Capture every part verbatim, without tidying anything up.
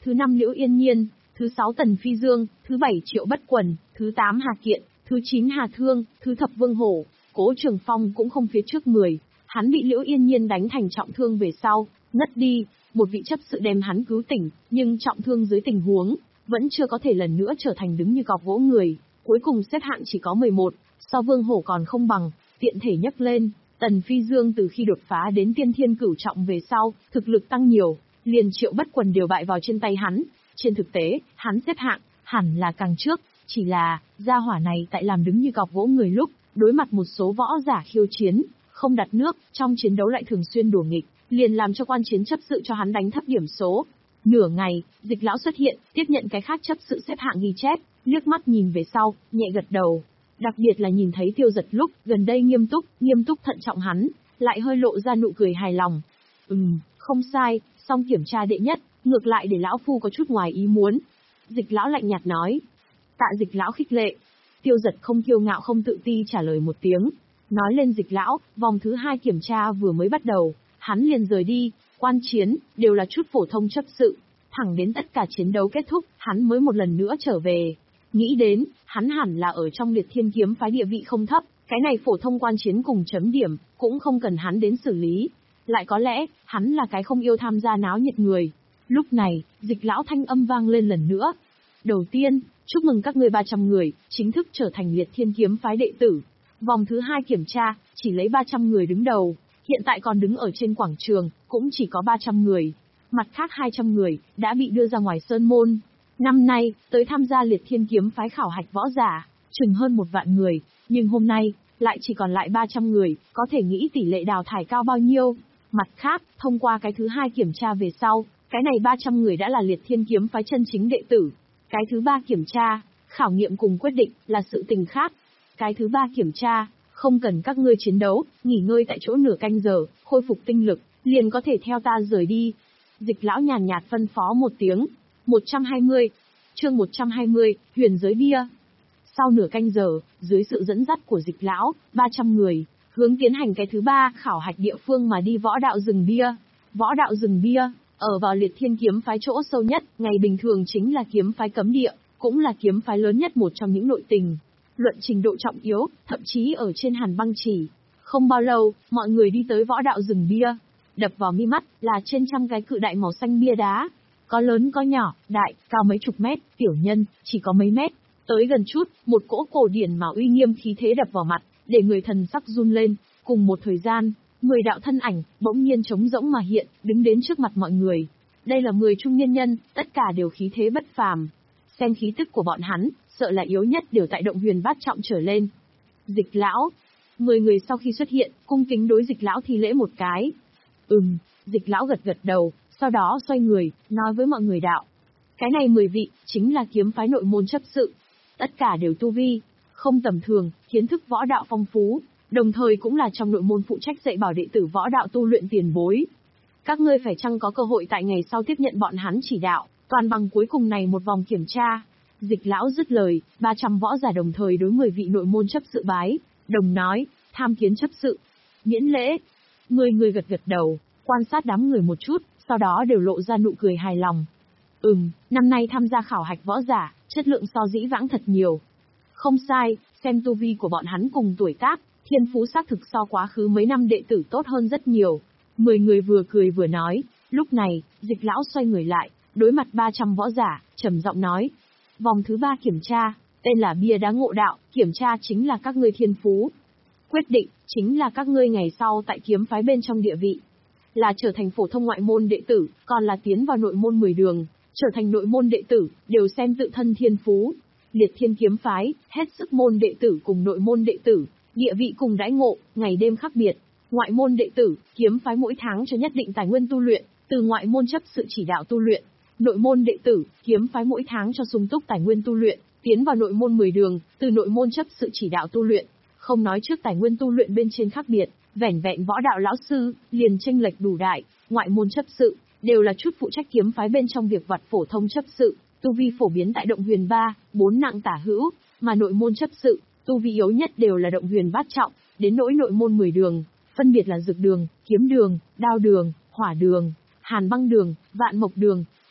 thứ năm Liễu Yên Nhiên, thứ sáu Tần Phi Dương, thứ bảy Triệu Bất Quần, thứ tám Hà Kiện, thứ chín Hà Thương, thứ thập Vương Hổ. Cố Trường Phong cũng không phía trước mười, hắn bị Liễu Yên Nhiên đánh thành trọng thương về sau, ngất đi, một vị chấp sự đem hắn cứu tỉnh, nhưng trọng thương dưới tình huống, vẫn chưa có thể lần nữa trở thành đứng như cọc gỗ người, cuối cùng xếp hạng chỉ có mười một, so Vương Hổ còn không bằng, tiện thể nhấc lên. Tần Phi Dương từ khi đột phá đến tiên thiên cửu trọng về sau, thực lực tăng nhiều, liền Triệu Bất Quần đều bại vào trên tay hắn. Trên thực tế, hắn xếp hạng, hẳn là càng trước, chỉ là, gia hỏa này tại làm đứng như cọc gỗ người lúc, đối mặt một số võ giả khiêu chiến, không đặt nước, trong chiến đấu lại thường xuyên đùa nghịch, liền làm cho quan chiến chấp sự cho hắn đánh thấp điểm số. Nửa ngày, Dịch lão xuất hiện, tiếp nhận cái khác chấp sự xếp hạng ghi chép, liếc mắt nhìn về sau, nhẹ gật đầu. Đặc biệt là nhìn thấy Tiêu Giật lúc gần đây nghiêm túc, nghiêm túc thận trọng hắn, lại hơi lộ ra nụ cười hài lòng. Ừm, không sai, xong kiểm tra đệ nhất, ngược lại để lão phu có chút ngoài ý muốn. Dịch lão lạnh nhạt nói. Tạ Dịch lão khích lệ. Tiêu Giật không kiêu ngạo không tự ti trả lời một tiếng. Nói lên Dịch lão, vòng thứ hai kiểm tra vừa mới bắt đầu, hắn liền rời đi, quan chiến, đều là chút phổ thông chấp sự. Thẳng đến tất cả chiến đấu kết thúc, hắn mới một lần nữa trở về. Nghĩ đến, hắn hẳn là ở trong Liệt Thiên Kiếm phái địa vị không thấp, cái này phổ thông quan chiến cùng chấm điểm, cũng không cần hắn đến xử lý. Lại có lẽ, hắn là cái không yêu tham gia náo nhiệt người. Lúc này, Dịch lão thanh âm vang lên lần nữa. Đầu tiên, chúc mừng các ngươi ba trăm người, chính thức trở thành Liệt Thiên Kiếm phái đệ tử. Vòng thứ hai kiểm tra, chỉ lấy ba trăm người đứng đầu, hiện tại còn đứng ở trên quảng trường, cũng chỉ có ba trăm người. Mặt khác hai trăm người, đã bị đưa ra ngoài sơn môn. Năm nay, tới tham gia Liệt Thiên Kiếm phái khảo hạch võ giả, chừng hơn một vạn người, nhưng hôm nay, lại chỉ còn lại ba trăm người, có thể nghĩ tỷ lệ đào thải cao bao nhiêu. Mặt khác, thông qua cái thứ hai kiểm tra về sau, cái này ba trăm người đã là Liệt Thiên Kiếm phái chân chính đệ tử. Cái thứ ba kiểm tra, khảo nghiệm cùng quyết định, là sự tình khác. Cái thứ ba kiểm tra, không cần các ngươi chiến đấu, nghỉ ngơi tại chỗ nửa canh giờ, khôi phục tinh lực, liền có thể theo ta rời đi. Dịch lão nhàn nhạt phân phó một tiếng. một trăm hai mươi. Chương một trăm hai mươi, Huyền giới bia. Sau nửa canh giờ, dưới sự dẫn dắt của Dịch lão, ba trăm người, hướng tiến hành cái thứ ba khảo hạch địa phương mà đi võ đạo rừng bia. Võ đạo rừng bia, ở vào Liệt Thiên Kiếm phái chỗ sâu nhất, ngày bình thường chính là kiếm phái cấm địa, cũng là kiếm phái lớn nhất một trong những nội tình. Luận trình độ trọng yếu, thậm chí ở trên Hàn Băng Chỉ. Không bao lâu, mọi người đi tới võ đạo rừng bia. Đập vào mi mắt là trên trăm cái cự đại màu xanh bia đá. Có lớn có nhỏ, đại, cao mấy chục mét, tiểu nhân, chỉ có mấy mét. Tới gần chút, một cỗ cổ điển mà uy nghiêm khí thế đập vào mặt, để người thần sắc run lên. Cùng một thời gian, mười đạo thân ảnh, bỗng nhiên trống rỗng mà hiện, đứng đến trước mặt mọi người. Đây là mười trung niên nhân, tất cả đều khí thế bất phàm. Xem khí tức của bọn hắn, sợ là yếu nhất đều tại động huyền bát trọng trở lên. Dịch lão. Mười người sau khi xuất hiện, cung kính đối Dịch lão thi lễ một cái. Ừm, Dịch lão gật gật đầu, sau đó xoay người, nói với mọi người đạo. Cái này mười vị, chính là kiếm phái nội môn chấp sự. Tất cả đều tu vi, không tầm thường, kiến thức võ đạo phong phú, đồng thời cũng là trong nội môn phụ trách dạy bảo đệ tử võ đạo tu luyện tiền bối. Các ngươi phải chăng có cơ hội tại ngày sau tiếp nhận bọn hắn chỉ đạo, toàn bằng cuối cùng này một vòng kiểm tra. Dịch lão dứt lời, ba trăm võ giả đồng thời đối mười vị nội môn chấp sự bái, đồng nói, tham kiến chấp sự. Miễn lễ. Mười người gật gật đầu, quan sát đám người một chút, sau đó đều lộ ra nụ cười hài lòng. Ừm, năm nay tham gia khảo hạch võ giả, chất lượng so dĩ vãng thật nhiều. Không sai, xem tu vi của bọn hắn cùng tuổi tác, thiên phú xác thực so quá khứ mấy năm đệ tử tốt hơn rất nhiều. Mười người vừa cười vừa nói, lúc này, Dịch lão xoay người lại, đối mặt ba trăm võ giả, trầm giọng nói. Vòng thứ ba kiểm tra, tên là bia đá ngộ đạo, kiểm tra chính là các ngươi thiên phú. Quyết định, chính là các ngươi ngày sau tại kiếm phái bên trong địa vị. Là trở thành phổ thông ngoại môn đệ tử, còn là tiến vào nội môn mười đường, trở thành nội môn đệ tử, đều xem tự thân thiên phú. Liệt Thiên Kiếm phái, hết sức môn đệ tử cùng nội môn đệ tử, địa vị cùng đãi ngộ, ngày đêm khác biệt. Ngoại môn đệ tử, kiếm phái mỗi tháng cho nhất định tài nguyên tu luyện, từ ngoại môn chấp sự chỉ đạo tu luyện. Nội môn đệ tử, kiếm phái mỗi tháng cho sung túc tài nguyên tu luyện, tiến vào nội môn mười đường, từ nội môn chấp sự chỉ đạo tu luyện. Không nói trước tài nguyên tu luyện bên trên khác biệt, vẻn vẹn võ đạo lão sư, liền chênh lệch đủ đại, ngoại môn chấp sự, đều là chút phụ trách kiếm phái bên trong việc vặt phổ thông chấp sự, tu vi phổ biến tại động huyền ba, bốn nặng tả hữu, mà nội môn chấp sự, tu vi yếu nhất đều là động huyền bát trọng, đến nỗi nội môn mười đường, phân biệt là dược đường, kiếm đường, đao đường, hỏa đường, hàn băng đường, vạn mộc đường,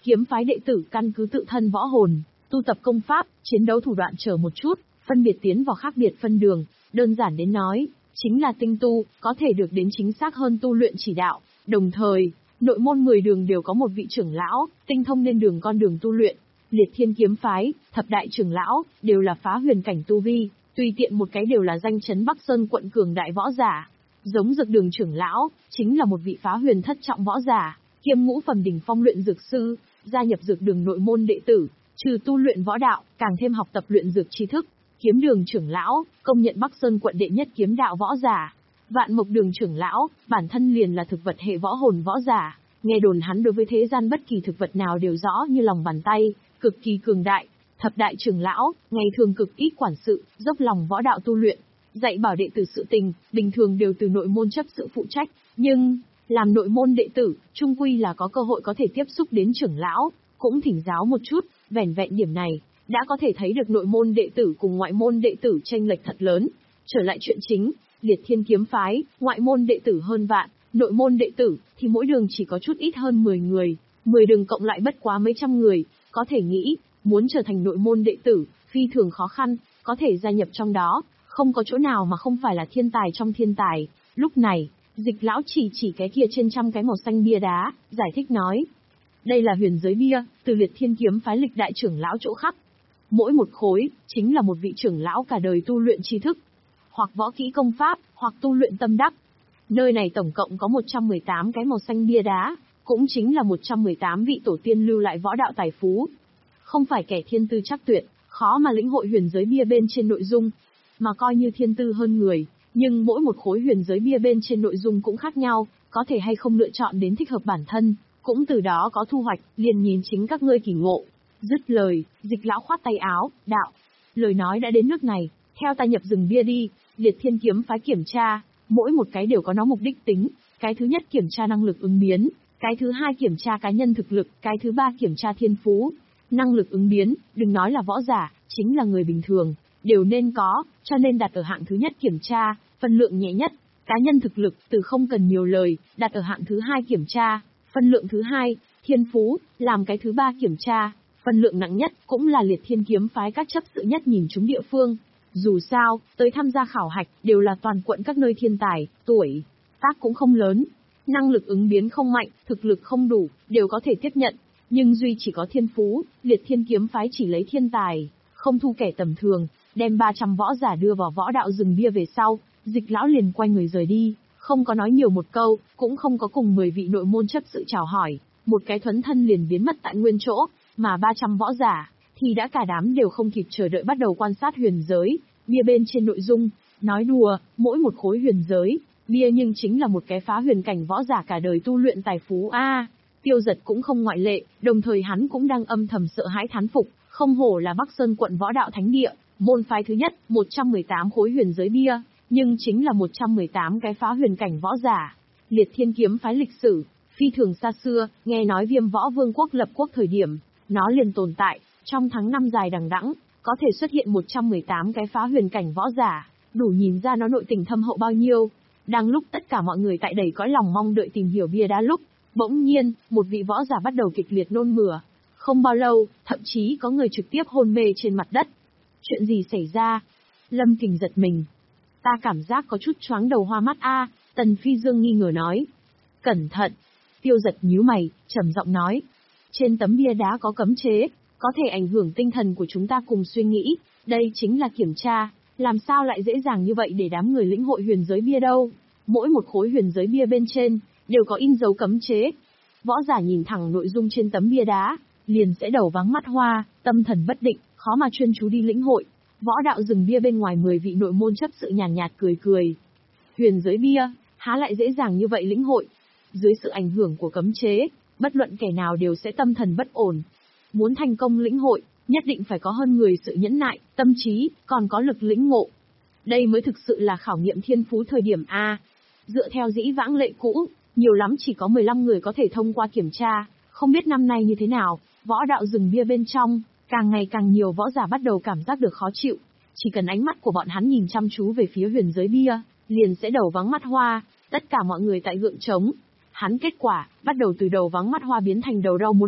kiếm phái đệ tử căn cứ tự thân võ hồn, tu tập công pháp, chiến đấu thủ đoạn chờ một chút, phân biệt tiến vào khác biệt phân đường, đơn giản đến nói, chính là tinh tu, có thể được đến chính xác hơn tu luyện chỉ đạo, đồng thời, nội môn mười đường đều có một vị trưởng lão, tinh thông lên đường con đường tu luyện. Liệt Thiên kiếm phái, thập đại trưởng lão, đều là phá huyền cảnh tu vi, tùy tiện một cái đều là danh chấn Bắc Sơn quận cường đại võ giả. Giống Dược Đường trưởng lão, chính là một vị phá huyền thất trọng võ giả, kiêm ngũ phẩm đỉnh phong luyện dược sư, gia nhập Dược Đường nội môn đệ tử, trừ tu luyện võ đạo, càng thêm học tập luyện dược tri thức. Kiếm Đường trưởng lão, công nhận Bắc Sơn quận đệ nhất kiếm đạo võ giả. Vạn Mộc Đường trưởng lão, bản thân liền là thực vật hệ võ hồn võ giả, nghe đồn hắn đối với thế gian bất kỳ thực vật nào đều rõ như lòng bàn tay, cực kỳ cường đại. Thập đại trưởng lão, ngày thường cực ít quản sự, dốc lòng võ đạo tu luyện, dạy bảo đệ tử sự tình, bình thường đều từ nội môn chấp sự phụ trách, nhưng làm nội môn đệ tử, chung quy là có cơ hội có thể tiếp xúc đến trưởng lão, cũng thỉnh giáo một chút, vẻn vẹn điểm này, đã có thể thấy được nội môn đệ tử cùng ngoại môn đệ tử chênh lệch thật lớn. Trở lại chuyện chính, Liệt Thiên kiếm phái, ngoại môn đệ tử hơn vạn, nội môn đệ tử thì mỗi đường chỉ có chút ít hơn mười người, mười đường cộng lại bất quá mấy trăm người, có thể nghĩ, muốn trở thành nội môn đệ tử, phi thường khó khăn, có thể gia nhập trong đó, không có chỗ nào mà không phải là thiên tài trong thiên tài. Lúc này, Dịch lão chỉ chỉ cái kia trên trăm cái màu xanh bia đá, giải thích nói. Đây là huyền giới bia, từ Liệt Thiên kiếm phái lịch đại trưởng lão chỗ khắc. Mỗi một khối, chính là một vị trưởng lão cả đời tu luyện tri thức, hoặc võ kỹ công pháp, hoặc tu luyện tâm đắc. Nơi này tổng cộng có một trăm mười tám cái màu xanh bia đá, cũng chính là một trăm mười tám vị tổ tiên lưu lại võ đạo tài phú. Không phải kẻ thiên tư chắc tuyệt, khó mà lĩnh hội huyền giới bia bên trên nội dung, mà coi như thiên tư hơn người, nhưng mỗi một khối huyền giới bia bên trên nội dung cũng khác nhau, có thể hay không lựa chọn đến thích hợp bản thân, cũng từ đó có thu hoạch, liền nhìn chính các ngươi kỳ ngộ. Dứt lời, Dịch lão khoát tay áo, đạo. Lời nói đã đến nước này, theo ta nhập rừng bia đi. Liệt Thiên kiếm phái kiểm tra, mỗi một cái đều có nó mục đích tính, cái thứ nhất kiểm tra năng lực ứng biến, cái thứ hai kiểm tra cá nhân thực lực, cái thứ ba kiểm tra thiên phú. Năng lực ứng biến, đừng nói là võ giả, chính là người bình thường, đều nên có, cho nên đặt ở hạng thứ nhất kiểm tra, phân lượng nhẹ nhất. Cá nhân thực lực, từ không cần nhiều lời, đặt ở hạng thứ hai kiểm tra, phân lượng thứ hai. Thiên phú, làm cái thứ ba kiểm tra, phân lượng nặng nhất, cũng là Liệt Thiên kiếm phái các chấp sự nhất nhìn chúng địa phương. Dù sao, tới tham gia khảo hạch, đều là toàn quận các nơi thiên tài, tuổi tác cũng không lớn. Năng lực ứng biến không mạnh, thực lực không đủ, đều có thể tiếp nhận. Nhưng duy chỉ có thiên phú, Liệt Thiên kiếm phái chỉ lấy thiên tài, không thu kẻ tầm thường, đem ba trăm võ giả đưa vào võ đạo rừng bia về sau, Dịch lão liền quay người rời đi, không có nói nhiều một câu, cũng không có cùng mười vị nội môn chấp sự chào hỏi, một cái thuấn thân liền biến mất tại nguyên chỗ, mà ba trăm võ giả thì đã cả đám đều không kịp chờ đợi bắt đầu quan sát huyền giới bia bên trên nội dung. Nói đùa, mỗi một khối huyền giới bia nhưng chính là một cái phá huyền cảnh võ giả cả đời tu luyện tài phú a. À, Tiêu Giật cũng không ngoại lệ, đồng thời hắn cũng đang âm thầm sợ hãi thán phục, không hổ là Bắc Sơn quận võ đạo thánh địa, môn phái thứ nhất, một trăm mười tám khối huyền giới bia, nhưng chính là một trăm mười tám cái phá huyền cảnh võ giả. Liệt Thiên kiếm phái lịch sử phi thường xa xưa, nghe nói Viêm Võ Vương quốc lập quốc thời điểm, nó liền tồn tại, trong tháng năm dài đằng đẵng, có thể xuất hiện một trăm mười tám cái phá huyền cảnh võ giả, đủ nhìn ra nó nội tình thâm hậu bao nhiêu. Đang lúc tất cả mọi người tại đầy cõi lòng mong đợi tìm hiểu bia đá lúc, bỗng nhiên, một vị võ giả bắt đầu kịch liệt nôn mửa. Không bao lâu, thậm chí có người trực tiếp hôn mê trên mặt đất. Chuyện gì xảy ra? Lâm Kình giật mình. Ta cảm giác có chút choáng đầu hoa mắt a. Tần Phi Dương nghi ngờ nói. Cẩn thận. Tiêu Giật nhíu mày, trầm giọng nói. Trên tấm bia đá có cấm chế, có thể ảnh hưởng tinh thần của chúng ta cùng suy nghĩ. Đây chính là kiểm tra, làm sao lại dễ dàng như vậy để đám người lĩnh hội huyền giới bia đâu. Mỗi một khối huyền giới bia bên trên, đều có in dấu cấm chế. Võ giả nhìn thẳng nội dung trên tấm bia đá, liền sẽ đầu váng mắt hoa, tâm thần bất định, khó mà chuyên chú đi lĩnh hội. Võ đạo rừng bia bên ngoài mười vị nội môn chấp sự nhàn nhạt, nhạt cười cười. Huyền giới bia, há lại dễ dàng như vậy lĩnh hội. Dưới sự ảnh hưởng của cấm chế, bất luận kẻ nào đều sẽ tâm thần bất ổn. Muốn thành công lĩnh hội, nhất định phải có hơn người sự nhẫn nại, tâm trí, còn có lực lĩnh ngộ. Đây mới thực sự là khảo nghiệm thiên phú thời điểm A. Dựa theo dĩ vãng lệ cũ, nhiều lắm chỉ có mười lăm người có thể thông qua kiểm tra, không biết năm nay như thế nào. Võ đạo rừng bia bên trong, càng ngày càng nhiều võ giả bắt đầu cảm giác được khó chịu. Chỉ cần ánh mắt của bọn hắn nhìn chăm chú về phía huyền giới bia, liền sẽ đầu váng mắt hoa, tất cả mọi người tại gượng trống. Hắn kết quả, bắt đầu từ đầu váng mắt hoa biến thành đầu đau muốn nứt,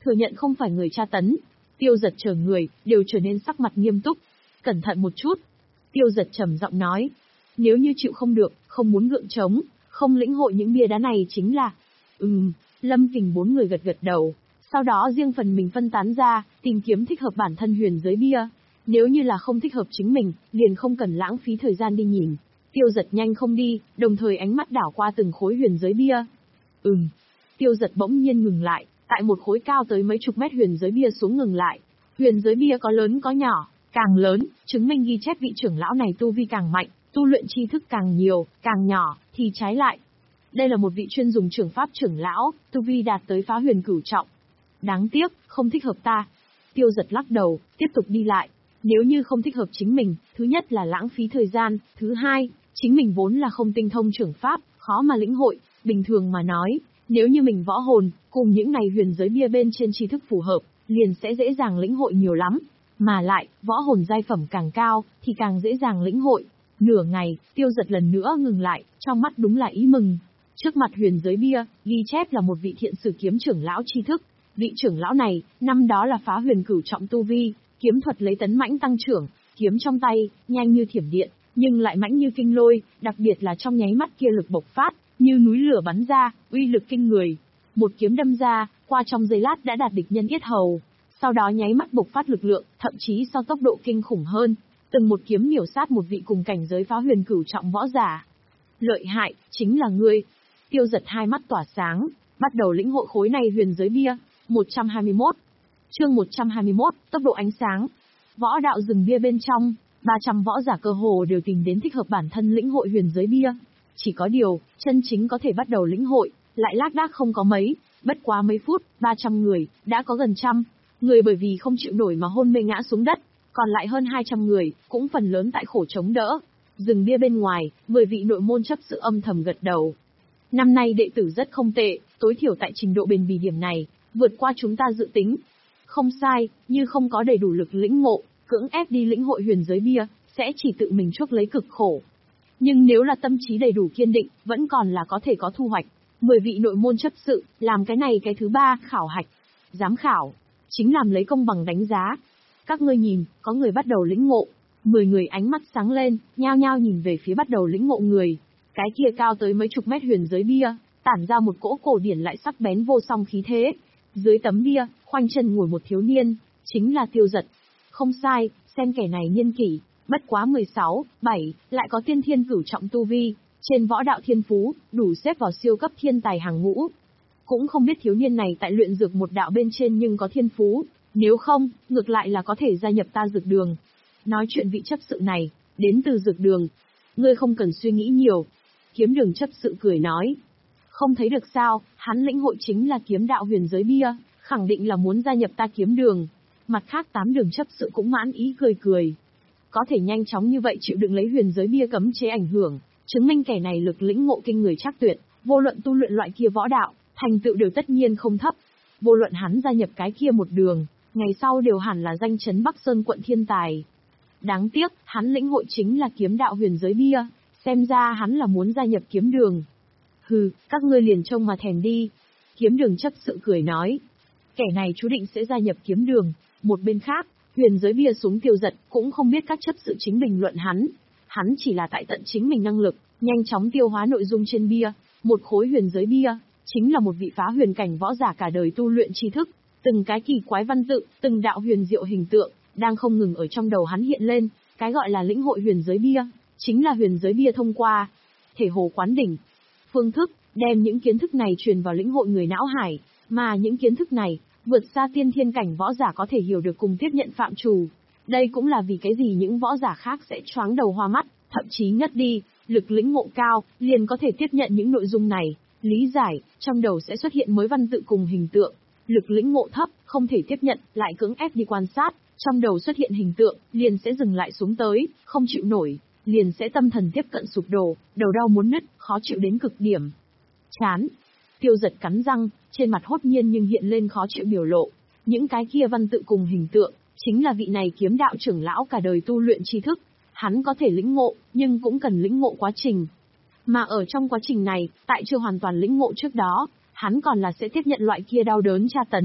thừa nhận không phải người tra tấn. Tiêu Giật chờ người, đều trở nên sắc mặt nghiêm túc. Cẩn thận một chút. Tiêu Giật trầm giọng nói. Nếu như chịu không được, không muốn gượng trống, không lĩnh hội những bia đá này chính là... Ừm, Lâm Kình bốn người gật gật đầu. Sau đó riêng phần mình phân tán ra, tìm kiếm thích hợp bản thân huyền giới bia. Nếu như là không thích hợp chính mình, liền không cần lãng phí thời gian đi nhìn. Tiêu Giật nhanh không đi, đồng thời ánh mắt đảo qua từng khối huyền giới bia. Ừm. Tiêu Giật bỗng nhiên ngừng lại, tại một khối cao tới mấy chục mét huyền giới bia xuống ngừng lại. Huyền giới bia có lớn có nhỏ, càng lớn, chứng minh ghi chép vị trưởng lão này tu vi càng mạnh, tu luyện tri thức càng nhiều, càng nhỏ, thì trái lại. Đây là một vị chuyên dùng trưởng pháp trưởng lão, tu vi đạt tới phá huyền cửu trọng. Đáng tiếc, không thích hợp ta. Tiêu Giật lắc đầu, tiếp tục đi lại. Nếu như không thích hợp chính mình, thứ nhất là lãng phí thời gian, thứ hai, chính mình vốn là không tinh thông trưởng pháp, khó mà lĩnh hội, bình thường mà nói, nếu như mình võ hồn, cùng những này huyền giới bia bên trên tri thức phù hợp, liền sẽ dễ dàng lĩnh hội nhiều lắm. Mà lại, võ hồn giai phẩm càng cao, thì càng dễ dàng lĩnh hội. Nửa ngày, Tiêu Giật lần nữa ngừng lại, trong mắt đúng là ý mừng. Trước mặt huyền giới bia, ghi chép là một vị thiện sử kiếm trưởng lão tri thức. Vị trưởng lão này, năm đó là phá huyền cửu trọng tu vi, kiếm thuật lấy tấn mãnh tăng trưởng, kiếm trong tay, nhanh như thiểm điện, nhưng lại mãnh như kinh lôi, đặc biệt là trong nháy mắt kia lực bộc phát, như núi lửa bắn ra, uy lực kinh người. Một kiếm đâm ra, qua trong giây lát đã đạt địch nhân yết hầu, sau đó nháy mắt bộc phát lực lượng, thậm chí so tốc độ kinh khủng hơn, từng một kiếm miểu sát một vị cùng cảnh giới phá huyền cửu trọng võ giả. Lợi hại, chính là ngươi. Tiêu Giật hai mắt tỏa sáng, bắt đầu lĩnh hội khối này huyền giới bia. một trăm hai mươi mốt. Chương một trăm hai mươi mốt, tốc độ ánh sáng. Võ đạo rừng bia bên trong, ba trăm võ giả cơ hồ đều tìm đến thích hợp bản thân lĩnh hội huyền giới bia. Chỉ có điều, chân chính có thể bắt đầu lĩnh hội, lại lác đác không có mấy, bất quá mấy phút, ba trăm người, đã có gần trăm. Người bởi vì không chịu nổi mà hôn mê ngã xuống đất, còn lại hơn hai trăm người, cũng phần lớn tại khổ chống đỡ. Rừng bia bên ngoài, mười vị nội môn chấp sự âm thầm gật đầu. Năm nay đệ tử rất không tệ, tối thiểu tại trình độ bền bỉ điểm này, vượt qua chúng ta dự tính. Không sai, như không có đầy đủ lực lĩnh ngộ, cưỡng ép đi lĩnh hội huyền giới bia, sẽ chỉ tự mình chuốc lấy cực khổ. Nhưng nếu là tâm trí đầy đủ kiên định, vẫn còn là có thể có thu hoạch. Mười vị nội môn chấp sự, làm cái này cái thứ ba, khảo hạch. Giám khảo, chính làm lấy công bằng đánh giá. Các ngươi nhìn, có người bắt đầu lĩnh ngộ. Mười người ánh mắt sáng lên, nhao nhao nhìn về phía bắt đầu lĩnh ngộ người. Cái kia cao tới mấy chục mét huyền giới bia, tản ra một cỗ cổ điển lại sắc bén vô song khí thế. Dưới tấm bia, khoanh chân ngồi một thiếu niên, chính là Tiêu Giật. Không sai, xem kẻ này niên kỷ, bất quá mười sáu, bảy, lại có tiên thiên cửu trọng tu vi, trên võ đạo thiên phú, đủ xếp vào siêu cấp thiên tài hàng ngũ. Cũng không biết thiếu niên này tại luyện dược một đạo bên trên nhưng có thiên phú, nếu không, ngược lại là có thể gia nhập ta dược đường. Nói chuyện vị chấp sự này, đến từ dược đường. Ngươi không cần suy nghĩ nhiều. Kiếm đường chấp sự cười nói. Không thấy được sao, hắn lĩnh hội chính là kiếm đạo huyền giới bia, khẳng định là muốn gia nhập ta kiếm đường. Mặt khác tám đường chấp sự cũng mãn ý cười cười. Có thể nhanh chóng như vậy chịu đựng lấy huyền giới bia cấm chế ảnh hưởng, chứng minh kẻ này lực lĩnh ngộ kinh người chắc tuyệt, vô luận tu luyện loại kia võ đạo, thành tựu đều tất nhiên không thấp. Vô luận hắn gia nhập cái kia một đường, ngày sau đều hẳn là danh chấn Bắc Sơn quận thiên tài. Đáng tiếc, hắn lĩnh hội chính là kiếm đạo huyền giới bia, xem ra hắn là muốn gia nhập kiếm đường. Hừ, các ngươi liền trông mà thèm đi. Kiếm đường chấp sự cười nói. Kẻ này chú định sẽ gia nhập kiếm đường. Một bên khác, huyền giới bia xuống Tiêu Giật, cũng không biết các chấp sự chính bình luận hắn. Hắn chỉ là tại tận chính mình năng lực, nhanh chóng tiêu hóa nội dung trên bia. Một khối huyền giới bia, chính là một vị phá huyền cảnh võ giả cả đời tu luyện tri thức. Từng cái kỳ quái văn tự, từng đạo huyền diệu hình tượng, đang không ngừng ở trong đầu hắn hiện lên. Cái gọi là lĩnh hội huyền giới bia, chính là huyền giới bia thông qua thể hồ quán đỉnh. Phương thức, đem những kiến thức này truyền vào lĩnh hội người não hải, mà những kiến thức này, vượt xa tiên thiên cảnh võ giả có thể hiểu được cùng tiếp nhận phạm trù. Đây cũng là vì cái gì những võ giả khác sẽ choáng đầu hoa mắt, thậm chí ngất đi, lực lĩnh ngộ cao, liền có thể tiếp nhận những nội dung này, lý giải, trong đầu sẽ xuất hiện mới văn tự cùng hình tượng. Lực lĩnh ngộ thấp, không thể tiếp nhận, lại cưỡng ép đi quan sát, trong đầu xuất hiện hình tượng, liền sẽ dừng lại xuống tới, không chịu nổi, liền sẽ tâm thần tiếp cận sụp đổ, đầu đau muốn nứt, khó chịu đến cực điểm. Chán. Tiêu Giật cắn răng, trên mặt hốt nhiên nhưng hiện lên khó chịu biểu lộ. Những cái kia văn tự cùng hình tượng, chính là vị này kiếm đạo trưởng lão cả đời tu luyện tri thức. Hắn có thể lĩnh ngộ, nhưng cũng cần lĩnh ngộ quá trình. Mà ở trong quá trình này, tại chưa hoàn toàn lĩnh ngộ trước đó, hắn còn là sẽ tiếp nhận loại kia đau đớn tra tấn.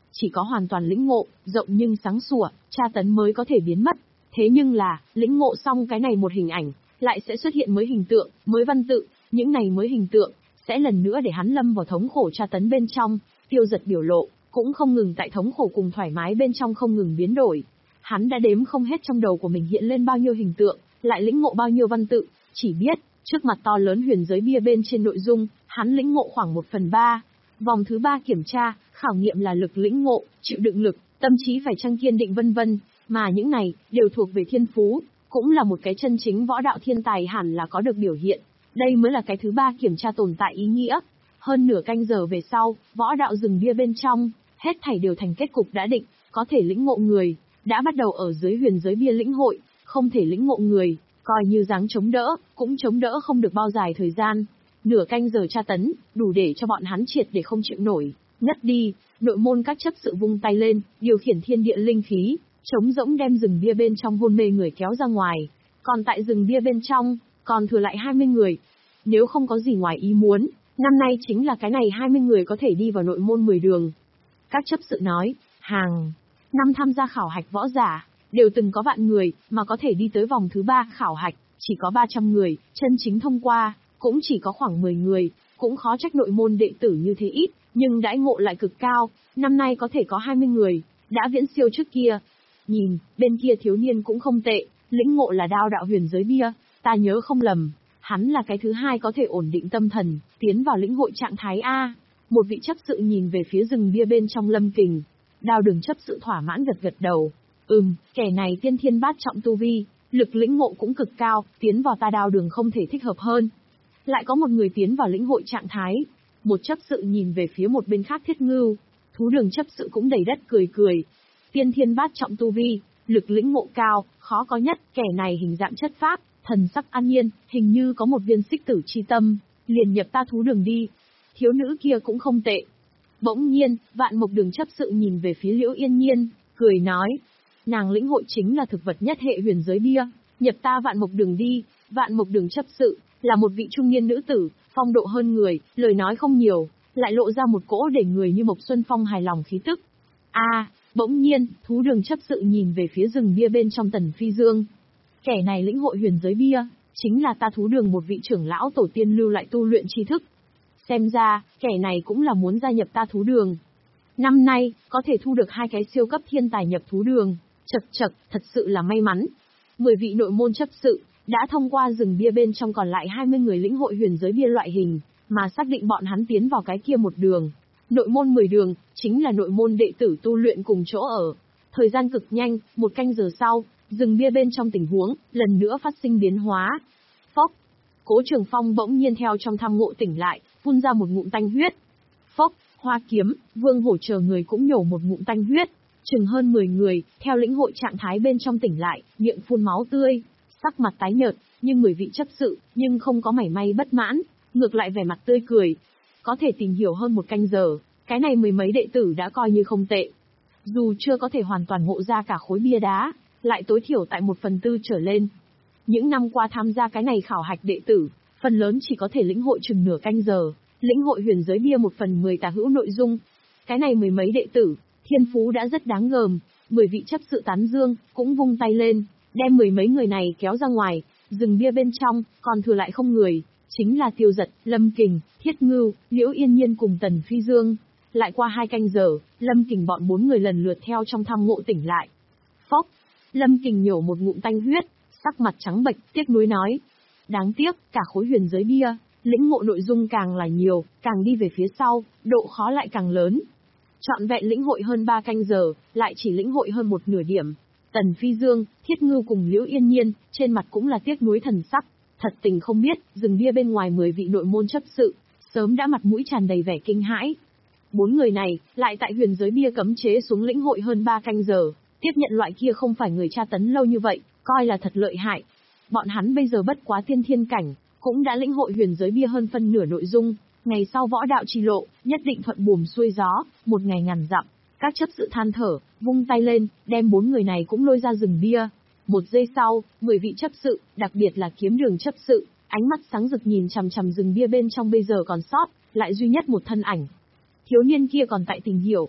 chỉ có hoàn toàn lĩnh ngộ, rộng nhưng sáng sủa, tra tấn mới có thể biến mất. Thế nhưng là, lĩnh ngộ xong cái này một hình ảnh, lại sẽ xuất hiện mới hình tượng, mới văn tự, những này mới hình tượng, sẽ lần nữa để hắn lâm vào thống khổ tra tấn bên trong. Tiêu Giật biểu lộ, cũng không ngừng tại thống khổ cùng thoải mái bên trong không ngừng biến đổi. Hắn đã đếm không hết trong đầu của mình hiện lên bao nhiêu hình tượng, lại lĩnh ngộ bao nhiêu văn tự, chỉ biết, trước mặt to lớn huyền giới bia bên trên nội dung, hắn lĩnh ngộ khoảng một phần ba. Vòng thứ ba kiểm tra, khảo nghiệm là lực lĩnh ngộ, chịu đựng lực, tâm trí phải chăng kiên định vân vân, mà những này, đều thuộc về thiên phú, cũng là một cái chân chính võ đạo thiên tài hẳn là có được biểu hiện. Đây mới là cái thứ ba kiểm tra tồn tại ý nghĩa. Hơn nửa canh giờ về sau, võ đạo rừng bia bên trong, hết thảy đều thành kết cục đã định, có thể lĩnh ngộ người, đã bắt đầu ở dưới huyền giới bia lĩnh hội, không thể lĩnh ngộ người, coi như dáng chống đỡ, cũng chống đỡ không được bao dài thời gian. Nửa canh giờ tra tấn, đủ để cho bọn hắn triệt để không chịu nổi, ngất đi. Nội môn các chấp sự vung tay lên, điều khiển thiên địa linh khí, trống rỗng đem rừng bia bên trong hôn mê người kéo ra ngoài. Còn tại rừng bia bên trong, còn thừa lại hai mươi người. Nếu không có gì ngoài ý muốn, năm nay chính là cái này hai mươi người có thể đi vào nội môn mười đường. Các chấp sự nói, hàng năm tham gia khảo hạch võ giả, đều từng có vạn người, mà có thể đi tới vòng thứ ba khảo hạch, chỉ có ba trăm người, chân chính thông qua, cũng chỉ có khoảng mười người, cũng khó trách nội môn đệ tử như thế ít, nhưng đãi ngộ lại cực cao, năm nay có thể có hai mươi người, đã viễn siêu trước kia. Nhìn, bên kia thiếu niên cũng không tệ, lĩnh ngộ là đao đạo huyền giới bia, ta nhớ không lầm, hắn là cái thứ hai có thể ổn định tâm thần, tiến vào lĩnh hội trạng thái A. Một vị chấp sự nhìn về phía rừng bia bên trong Lâm Kình, Đao Đường chấp sự thỏa mãn gật gật đầu. Ừm, kẻ này tiên thiên bát trọng tu vi, lực lĩnh ngộ cũng cực cao, tiến vào ta Đao Đường không thể thích hợp hơn. Lại có một người tiến vào lĩnh hội trạng thái. Một chấp sự nhìn về phía một bên khác Thiết Ngưu, Thú Đường chấp sự cũng đầy đất cười cười. Tiên thiên bát trọng tu vi, lực lĩnh ngộ cao, khó có nhất, kẻ này hình dạng chất phác, thần sắc an nhiên, hình như có một viên xích tử chi tâm, liền nhập ta Thú Đường đi. Thiếu nữ kia cũng không tệ. Bỗng nhiên, Vạn Mộc Đường chấp sự nhìn về phía Liễu Yên Nhiên, cười nói, nàng lĩnh hội chính là thực vật nhất hệ huyền giới bia, nhập ta Vạn Mộc Đường đi. Vạn Mộc Đường chấp sự là một vị trung niên nữ tử, phong độ hơn người, lời nói không nhiều, lại lộ ra một cỗ để người như Mộc Xuân Phong hài lòng khí tức. A, à, bỗng nhiên, Thú Đường chấp sự nhìn về phía rừng bia bên trong Tần Phi Dương. Kẻ này lĩnh hội huyền giới bia, chính là ta Thú Đường một vị trưởng lão tổ tiên lưu lại tu luyện tri thức. Xem ra, kẻ này cũng là muốn gia nhập ta Thú Đường. Năm nay, có thể thu được hai cái siêu cấp thiên tài nhập Thú Đường, chật chật, thật sự là may mắn. Mười vị nội môn chấp sự, đã thông qua rừng bia bên trong còn lại hai mươi người lĩnh hội huyền giới bia loại hình, mà xác định bọn hắn tiến vào cái kia một đường. Nội môn mười đường, chính là nội môn đệ tử tu luyện cùng chỗ ở. Thời gian cực nhanh, một canh giờ sau, rừng bia bên trong tình huống, lần nữa phát sinh biến hóa. Phốc, Cố Trường Phong bỗng nhiên theo trong tham ngộ tỉnh lại, phun ra một ngụm tanh huyết. Phốc, Hoa Kiếm, Vương Hổ chờ người cũng nhổ một ngụm tanh huyết. Chừng hơn mười người, theo lĩnh hội trạng thái bên trong tỉnh lại, miệng phun máu tươi, sắc mặt tái nhợt, nhưng mười vị chấp sự, nhưng không có mảy may bất mãn, ngược lại vẻ mặt tươi cười. Có thể tìm hiểu hơn một canh giờ, cái này mười mấy đệ tử đã coi như không tệ. Dù chưa có thể hoàn toàn ngộ ra cả khối bia đá, lại tối thiểu tại một phần tư trở lên. Những năm qua tham gia cái này khảo hạch đệ tử, phần lớn chỉ có thể lĩnh hội chừng nửa canh giờ, lĩnh hội huyền giới bia một phần mười tả hữu nội dung. Cái này mười mấy đệ tử, thiên phú đã rất đáng gờm, mười vị chấp sự tán dương, cũng vung tay lên, đem mười mấy người này kéo ra ngoài, rừng bia bên trong, còn thừa lại không người, chính là Tiêu Giật, Lâm Kình, Thiết Ngưu, Liễu Yên Nhiên cùng Tần Phi Dương. Lại qua hai canh giờ, Lâm Kình bọn bốn người lần lượt theo trong tham ngộ tỉnh lại. Phốc, Lâm Kình nhổ một ngụm tanh huyết, sắc mặt trắng bệch, tiếc nuối nói. Đáng tiếc, cả khối huyền giới bia, lĩnh ngộ nội dung càng là nhiều, càng đi về phía sau, độ khó lại càng lớn. Trọn vẹn lĩnh hội hơn ba canh giờ, lại chỉ lĩnh hội hơn một nửa điểm. Tần Phi Dương, Thiết Ngưu cùng Liễu Yên Nhiên, trên mặt cũng là tiếc nuối thần sắc. Thật tình không biết, rừng bia bên ngoài mười vị nội môn chấp sự, sớm đã mặt mũi tràn đầy vẻ kinh hãi. Bốn người này, lại tại huyền giới bia cấm chế xuống lĩnh hội hơn ba canh giờ, tiếp nhận loại kia không phải người tra tấn lâu như vậy, coi là thật lợi hại. Bọn hắn bây giờ bất quá tiên thiên cảnh, cũng đã lĩnh hội huyền giới bia hơn phân nửa nội dung, ngày sau võ đạo trì lộ, nhất định thuận buồm xuôi gió, một ngày ngàn dặm. Các chấp sự than thở, vung tay lên, đem bốn người này cũng lôi ra rừng bia. Một giây sau, mười vị chấp sự, đặc biệt là Kiếm Đường chấp sự, ánh mắt sáng rực nhìn chằm chằm rừng bia bên trong bây giờ còn sót, lại duy nhất một thân ảnh. Thiếu niên kia còn tại tìm hiểu.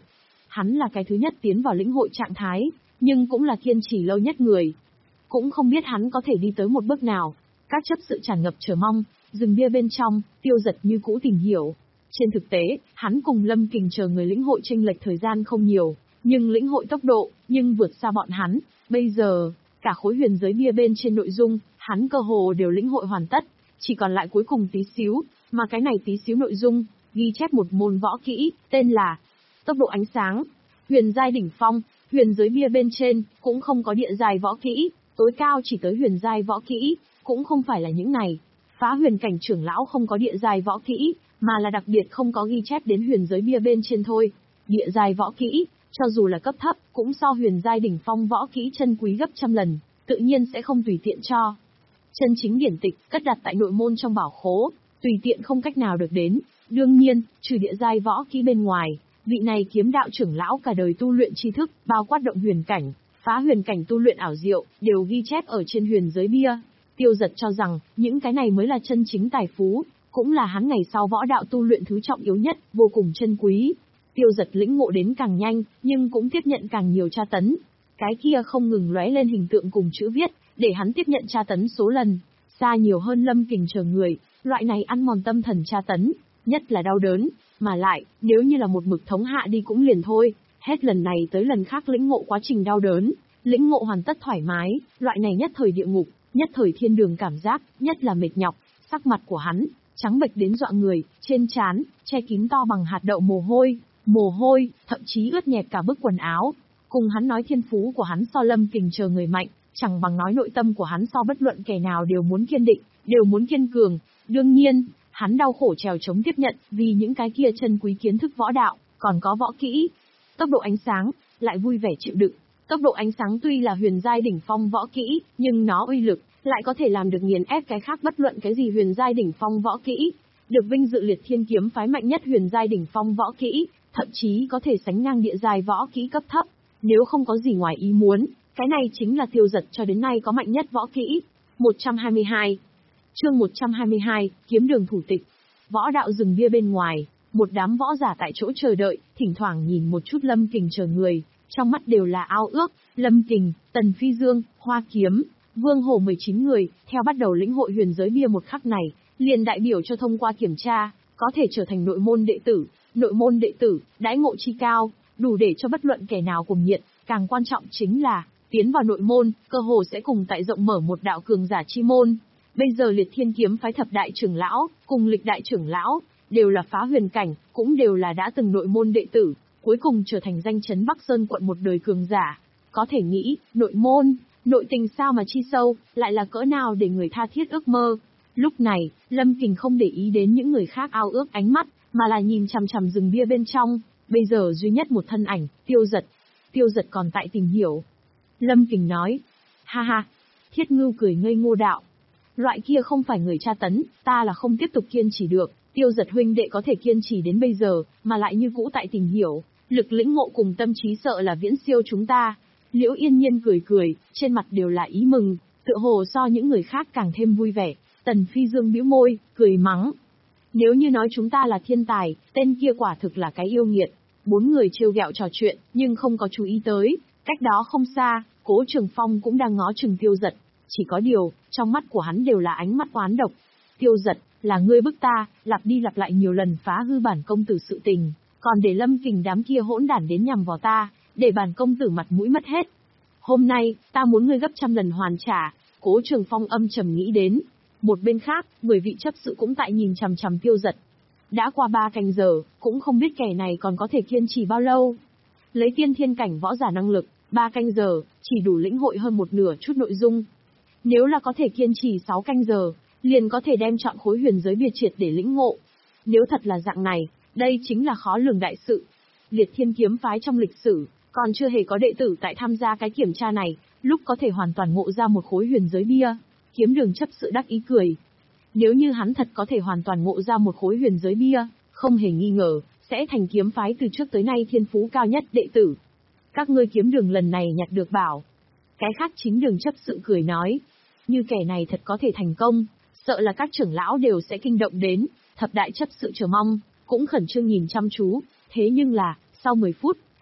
hắn là cái thứ nhất tiến vào lĩnh hội trạng thái, nhưng cũng là kiên trì lâu nhất người. Cũng không biết hắn có thể đi tới một bước nào. Các chấp sự tràn ngập chờ mong, rừng bia bên trong, Tiêu Dật như cũ tìm hiểu. Trên thực tế, hắn cùng Lâm Kình chờ người lĩnh hội chênh lệch thời gian không nhiều, nhưng lĩnh hội tốc độ, nhưng vượt xa bọn hắn. Bây giờ, cả khối huyền giới bia bên trên nội dung, hắn cơ hồ đều lĩnh hội hoàn tất, chỉ còn lại cuối cùng tí xíu, mà cái này tí xíu nội dung, ghi chép một môn võ kỹ, tên là tốc độ ánh sáng, huyền giai đỉnh phong. Huyền giới bia bên trên, cũng không có địa giai võ kỹ, tối cao chỉ tới huyền giai võ kỹ, cũng không phải là những này. Phá huyền cảnh trưởng lão không có địa giai võ kỹ, mà là đặc biệt không có ghi chép đến huyền giới bia bên trên thôi. Địa giai võ kỹ, cho dù là cấp thấp, cũng so huyền giai đỉnh phong võ kỹ chân quý gấp trăm lần, tự nhiên sẽ không tùy tiện cho. Chân chính điển tịch, cất đặt tại nội môn trong bảo khố, tùy tiện không cách nào được đến. Đương nhiên, trừ địa giai võ kỹ bên ngoài, vị này kiếm đạo trưởng lão cả đời tu luyện tri thức, bao quát động huyền cảnh, phá huyền cảnh tu luyện ảo diệu, đều ghi chép ở trên huyền giới bia. Tiêu Dật cho rằng, những cái này mới là chân chính tài phú, cũng là hắn ngày sau võ đạo tu luyện thứ trọng yếu nhất, vô cùng chân quý. Tiêu Dật lĩnh ngộ đến càng nhanh, nhưng cũng tiếp nhận càng nhiều tra tấn. Cái kia không ngừng lóe lên hình tượng cùng chữ viết, để hắn tiếp nhận tra tấn số lần, xa nhiều hơn Lâm Kình chờ người, loại này ăn mòn tâm thần tra tấn, nhất là đau đớn, mà lại, nếu như là một mực thống hạ đi cũng liền thôi, hết lần này tới lần khác lĩnh ngộ quá trình đau đớn, lĩnh ngộ hoàn tất thoải mái, loại này nhất thời địa ngục, nhất thời thiên đường cảm giác, nhất là mệt nhọc, sắc mặt của hắn, trắng bệch đến dọa người, trên trán, che kín to bằng hạt đậu mồ hôi, mồ hôi, thậm chí ướt nhẹp cả bức quần áo. Cùng hắn nói thiên phú của hắn so Lâm Kình chờ người mạnh, chẳng bằng nói nội tâm của hắn so bất luận kẻ nào đều muốn kiên định, đều muốn kiên cường. Đương nhiên, hắn đau khổ trèo chống tiếp nhận, vì những cái kia chân quý kiến thức võ đạo, còn có võ kỹ. Tốc độ ánh sáng, lại vui vẻ chịu đựng. Tốc độ ánh sáng tuy là huyền giai đỉnh phong võ kỹ, nhưng nó uy lực, lại có thể làm được nghiền ép cái khác bất luận cái gì huyền giai đỉnh phong võ kỹ. Được vinh dự liệt thiên kiếm phái mạnh nhất huyền giai đỉnh phong võ kỹ, thậm chí có thể sánh ngang địa giai võ kỹ cấp thấp. Nếu không có gì ngoài ý muốn, cái này chính là Tiêu Dật cho đến nay có mạnh nhất võ kỹ. một trăm hai mươi hai Chương một trăm hai mươi hai, kiếm đường thủ tịch. Võ đạo rừng bia bên ngoài, một đám võ giả tại chỗ chờ đợi, thỉnh thoảng nhìn một chút Lâm Kình chờ người, trong mắt đều là ao ước. Lâm Kình, Tần Phi Dương, Hoa Kiếm, Vương Hổ mười chín người, theo bắt đầu lĩnh hội huyền giới bia một khắc này, liền đại biểu cho thông qua kiểm tra, có thể trở thành nội môn đệ tử. Nội môn đệ tử, đãi ngộ chi cao, đủ để cho bất luận kẻ nào cùng nhiệt, càng quan trọng chính là, tiến vào nội môn, cơ hồ sẽ cùng tại rộng mở một đạo cường giả chi môn. Bây giờ liệt thiên kiếm phái thập đại trưởng lão, cùng lịch đại trưởng lão, đều là phá huyền cảnh, cũng đều là đã từng nội môn đệ tử, cuối cùng trở thành danh chấn Bắc Sơn quận một đời cường giả. Có thể nghĩ, nội môn, nội tình sao mà chi sâu, lại là cỡ nào để người tha thiết ước mơ. Lúc này, Lâm Kình không để ý đến những người khác ao ước ánh mắt, mà là nhìn chằm chằm rừng bia bên trong, bây giờ duy nhất một thân ảnh, Tiêu Dật. Tiêu Dật còn tại tìm hiểu. Lâm Kình nói, ha ha, Thiết Ngưu cười ngây ngô đạo. Loại kia không phải người tra tấn, ta là không tiếp tục kiên trì được. Tiêu Dật huynh đệ có thể kiên trì đến bây giờ, mà lại như cũ tại tìm hiểu, lực lĩnh ngộ cùng tâm trí sợ là viễn siêu chúng ta. Liễu Yên Nhiên cười cười, trên mặt đều là ý mừng, tựa hồ so những người khác càng thêm vui vẻ. Tần Phi Dương bĩu môi, cười mắng. Nếu như nói chúng ta là thiên tài, tên kia quả thực là cái yêu nghiệt. Bốn người trêu ghẹo trò chuyện, nhưng không có chú ý tới. Cách đó không xa, Cố Trường Phong cũng đang ngó chừng Tiêu Dật. Chỉ có điều, trong mắt của hắn đều là ánh mắt oán độc. Tiêu Dật, là ngươi bức ta, lặp đi lặp lại nhiều lần phá hư bản công tử sự tình, còn để Lâm Kình đám kia hỗn đản đến nhằm vào ta, để bản công tử mặt mũi mất hết. Hôm nay, ta muốn ngươi gấp trăm lần hoàn trả. Cố Trường Phong âm trầm nghĩ đến. Một bên khác, mười vị chấp sự cũng tại nhìn chằm chằm Tiêu Dật. Đã qua ba canh giờ, cũng không biết kẻ này còn có thể kiên trì bao lâu. Lấy tiên thiên cảnh võ giả năng lực, ba canh giờ, chỉ đủ lĩnh hội hơn một nửa chút nội dung. Nếu là có thể kiên trì sáu canh giờ, liền có thể đem chọn khối huyền giới bia triệt để lĩnh ngộ. Nếu thật là dạng này, đây chính là khó lường đại sự. Liệt thiên kiếm phái trong lịch sử, còn chưa hề có đệ tử tại tham gia cái kiểm tra này, lúc có thể hoàn toàn ngộ ra một khối huyền giới bia. Kiếm đường chấp sự đắc ý cười. Nếu như hắn thật có thể hoàn toàn ngộ ra một khối huyền giới bia, không hề nghi ngờ, sẽ thành kiếm phái từ trước tới nay thiên phú cao nhất đệ tử. Các ngươi kiếm đường lần này nhặt được bảo. Cái khác chính đường chấp sự cười nói. Như kẻ này thật có thể thành công, sợ là các trưởng lão đều sẽ kinh động đến. Thập đại chấp sự chờ mong, cũng khẩn trương nhìn chăm chú. Thế nhưng là, sau mười phút,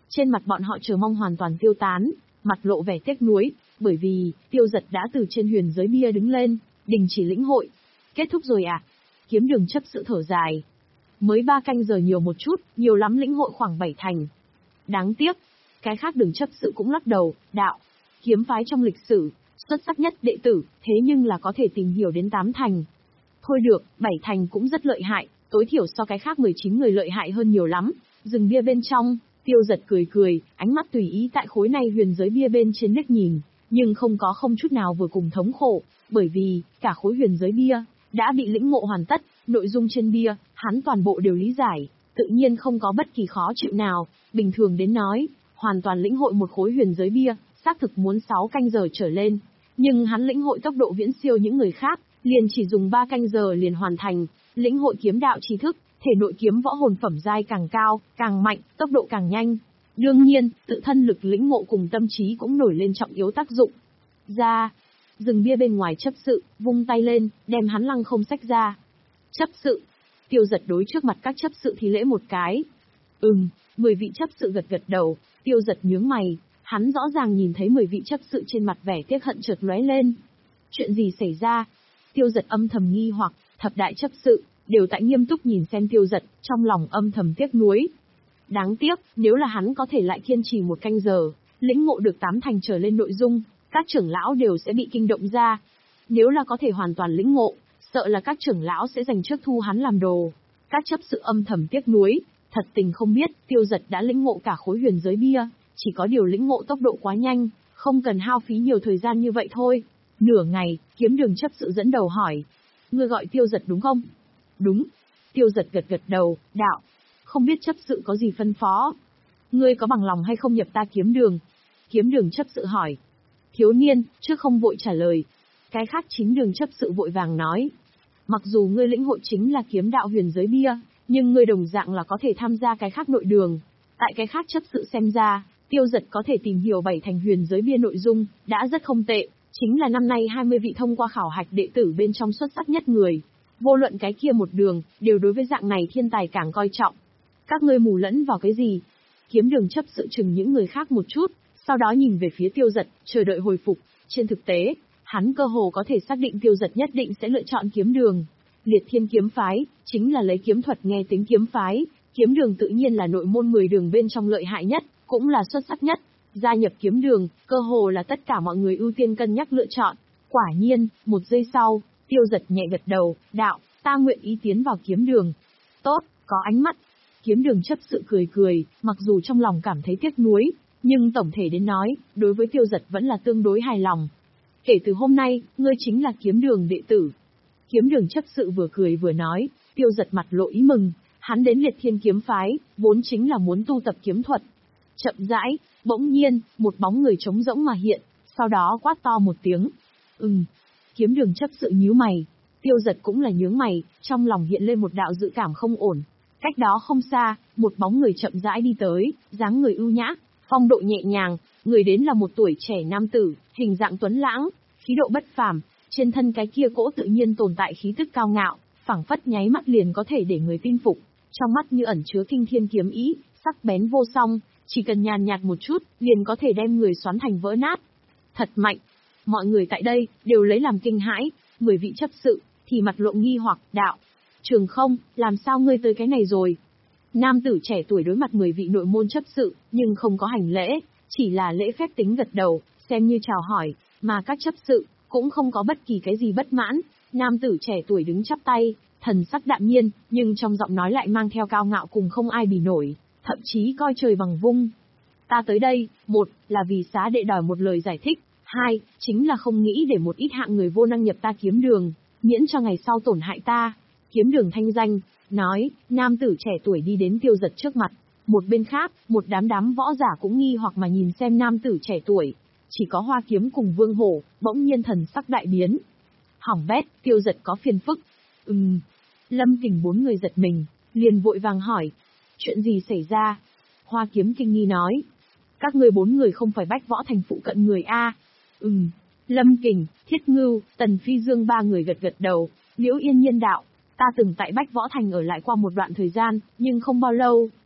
Trên mặt bọn họ chờ mong hoàn toàn tiêu tán, mặt lộ vẻ tiếc nuối, bởi vì, Tiêu Dật đã từ trên huyền giới bia đứng lên, đình chỉ lĩnh hội. Kết thúc rồi à? Kiếm Đường chấp sự thở dài. Mới ba canh giờ nhiều một chút, nhiều lắm lĩnh hội khoảng bảy thành. Đáng tiếc. Cái khác Đường chấp sự cũng lắc đầu, đạo. Kiếm phái trong lịch sử, xuất sắc nhất đệ tử, thế nhưng là có thể tìm hiểu đến tám thành. Thôi được, bảy thành cũng rất lợi hại, tối thiểu so cái khác mười chín người lợi hại hơn nhiều lắm. Dừng bia bên trong, Tiêu Dật cười cười, ánh mắt tùy ý tại khối này huyền giới bia bên trên liếc nhìn, nhưng không có không chút nào vừa cùng thống khổ, bởi vì, cả khối huyền giới bia, đã bị lĩnh ngộ hoàn tất, nội dung trên bia, hắn toàn bộ đều lý giải, tự nhiên không có bất kỳ khó chịu nào, bình thường đến nói, hoàn toàn lĩnh hội một khối huyền giới bia, xác thực muốn sáu canh giờ trở lên, nhưng hắn lĩnh hội tốc độ viễn siêu những người khác, liền chỉ dùng ba canh giờ liền hoàn thành, lĩnh hội kiếm đạo tri thức, thể nội kiếm võ hồn phẩm giai càng cao, càng mạnh, tốc độ càng nhanh. Đương nhiên, tự thân lực lĩnh ngộ cùng tâm trí cũng nổi lên trọng yếu tác dụng. Ra, dừng bia bên ngoài chấp sự, vung tay lên, đem hắn lăng không xách ra. Chấp sự, Tiêu Dật đối trước mặt các chấp sự thì lễ một cái. Ừm, mười vị chấp sự gật gật đầu, Tiêu Dật nhướng mày, hắn rõ ràng nhìn thấy mười vị chấp sự trên mặt vẻ tiếc hận chợt lóe lên. Chuyện gì xảy ra? Tiêu Dật âm thầm nghi hoặc, thập đại chấp sự, đều tại nghiêm túc nhìn xem Tiêu Dật, trong lòng âm thầm tiếc nuối. Đáng tiếc, nếu là hắn có thể lại kiên trì một canh giờ, lĩnh ngộ được tám thành trở lên nội dung, các trưởng lão đều sẽ bị kinh động ra. Nếu là có thể hoàn toàn lĩnh ngộ, sợ là các trưởng lão sẽ dành trước thu hắn làm đồ. Các chấp sự âm thầm tiếc nuối, thật tình không biết, Tiêu Dật đã lĩnh ngộ cả khối huyền giới bia, chỉ có điều lĩnh ngộ tốc độ quá nhanh, không cần hao phí nhiều thời gian như vậy thôi. Nửa ngày, Kiếm Đường chấp sự dẫn đầu hỏi, ngươi gọi Tiêu Dật đúng không? Đúng. Tiêu Dật gật gật đầu, đạo, không biết chấp sự có gì phân phó. Ngươi có bằng lòng hay không nhập ta Kiếm Đường? Kiếm Đường chấp sự hỏi. Thiếu niên, trước không vội trả lời. Cái khác Chính Đường chấp sự vội vàng nói. Mặc dù ngươi lĩnh hội chính là kiếm đạo huyền giới bia, nhưng ngươi đồng dạng là có thể tham gia cái khác nội đường. Tại cái khác chấp sự xem ra, Tiêu Dật có thể tìm hiểu bảy thành huyền giới bia nội dung, đã rất không tệ. Chính là năm nay hai mươi vị thông qua khảo hạch đệ tử bên trong xuất sắc nhất người. Vô luận cái kia một đường, đều đối với dạng này thiên tài càng coi trọng. Các ngươi mù lẫn vào cái gì? Kiếm Đường chấp sự chừng những người khác một chút, sau đó nhìn về phía Tiêu Dật, chờ đợi hồi phục. Trên thực tế, hắn cơ hồ có thể xác định Tiêu Dật nhất định sẽ lựa chọn Kiếm Đường. Liệt Thiên kiếm phái, chính là lấy kiếm thuật nghe tiếng kiếm phái, Kiếm Đường tự nhiên là nội môn mười đường bên trong lợi hại nhất, cũng là xuất sắc nhất. Gia nhập Kiếm Đường, cơ hồ là tất cả mọi người ưu tiên cân nhắc lựa chọn. Quả nhiên, một giây sau, Tiêu Dật nhẹ gật đầu, đạo, ta nguyện ý tiến vào Kiếm Đường. Tốt, có ánh mắt. Kiếm Đường chấp sự cười cười, mặc dù trong lòng cảm thấy tiếc nuối, nhưng tổng thể đến nói, đối với Tiêu Dật vẫn là tương đối hài lòng. Kể từ hôm nay, ngươi chính là Kiếm Đường đệ tử. Kiếm Đường chấp sự vừa cười vừa nói, Tiêu Dật mặt lộ ý mừng, hắn đến Liệt Thiên kiếm phái, vốn chính là muốn tu tập kiếm thuật. Chậm rãi, bỗng nhiên, một bóng người trống rỗng mà hiện, sau đó quát to một tiếng. Ừm. Kiếm Đường chấp sự nhíu mày, Tiêu Dật cũng là nhướng mày, trong lòng hiện lên một đạo dự cảm không ổn. Cách đó không xa, một bóng người chậm rãi đi tới, dáng người ưu nhã, phong độ nhẹ nhàng, người đến là một tuổi trẻ nam tử, hình dạng tuấn lãng, khí độ bất phàm, trên thân cái kia cỗ tự nhiên tồn tại khí tức cao ngạo, phảng phất nháy mắt liền có thể để người tin phục, trong mắt như ẩn chứa kinh thiên kiếm ý, sắc bén vô song, chỉ cần nhàn nhạt một chút, liền có thể đem người xoắn thành vỡ nát. Thật mạnh. Mọi người tại đây đều lấy làm kinh hãi, mười vị chấp sự thì mặt lộ nghi hoặc, đạo: "Trường Không, làm sao ngươi tới cái này rồi?" Nam tử trẻ tuổi đối mặt mười vị nội môn chấp sự, nhưng không có hành lễ, chỉ là lễ phép tính gật đầu, xem như chào hỏi, mà các chấp sự cũng không có bất kỳ cái gì bất mãn. Nam tử trẻ tuổi đứng chắp tay, thần sắc đạm nhiên, nhưng trong giọng nói lại mang theo cao ngạo cùng không ai bì nổi, thậm chí coi trời bằng vung. Ta tới đây, một là vì xá đệ đòi một lời giải thích, hai chính là không nghĩ để một ít hạng người vô năng nhập ta kiếm đường, miễn cho ngày sau tổn hại ta. Kiếm đường thanh danh, nói, nam tử trẻ tuổi đi đến Tiêu Dật trước mặt. Một bên khác, một đám đám võ giả cũng nghi hoặc mà nhìn xem nam tử trẻ tuổi. Chỉ có Hoa Kiếm cùng Vương Hổ, bỗng nhiên thần sắc đại biến. Hỏng bét, Tiêu Dật có phiền phức. Ừm. Lâm Kình bốn người giật mình, liền vội vàng hỏi. Chuyện gì xảy ra? Hoa Kiếm kinh nghi nói. Các ngươi bốn người không phải Bách Võ Thành phụ cận người A. Ừm. Lâm Kình, Thiết Ngưu, Tần Phi Dương ba người gật gật đầu. Liễu Yên Nhiên đạo. Ta từng tại Bách Võ Thành ở lại qua một đoạn thời gian, nhưng không bao lâu.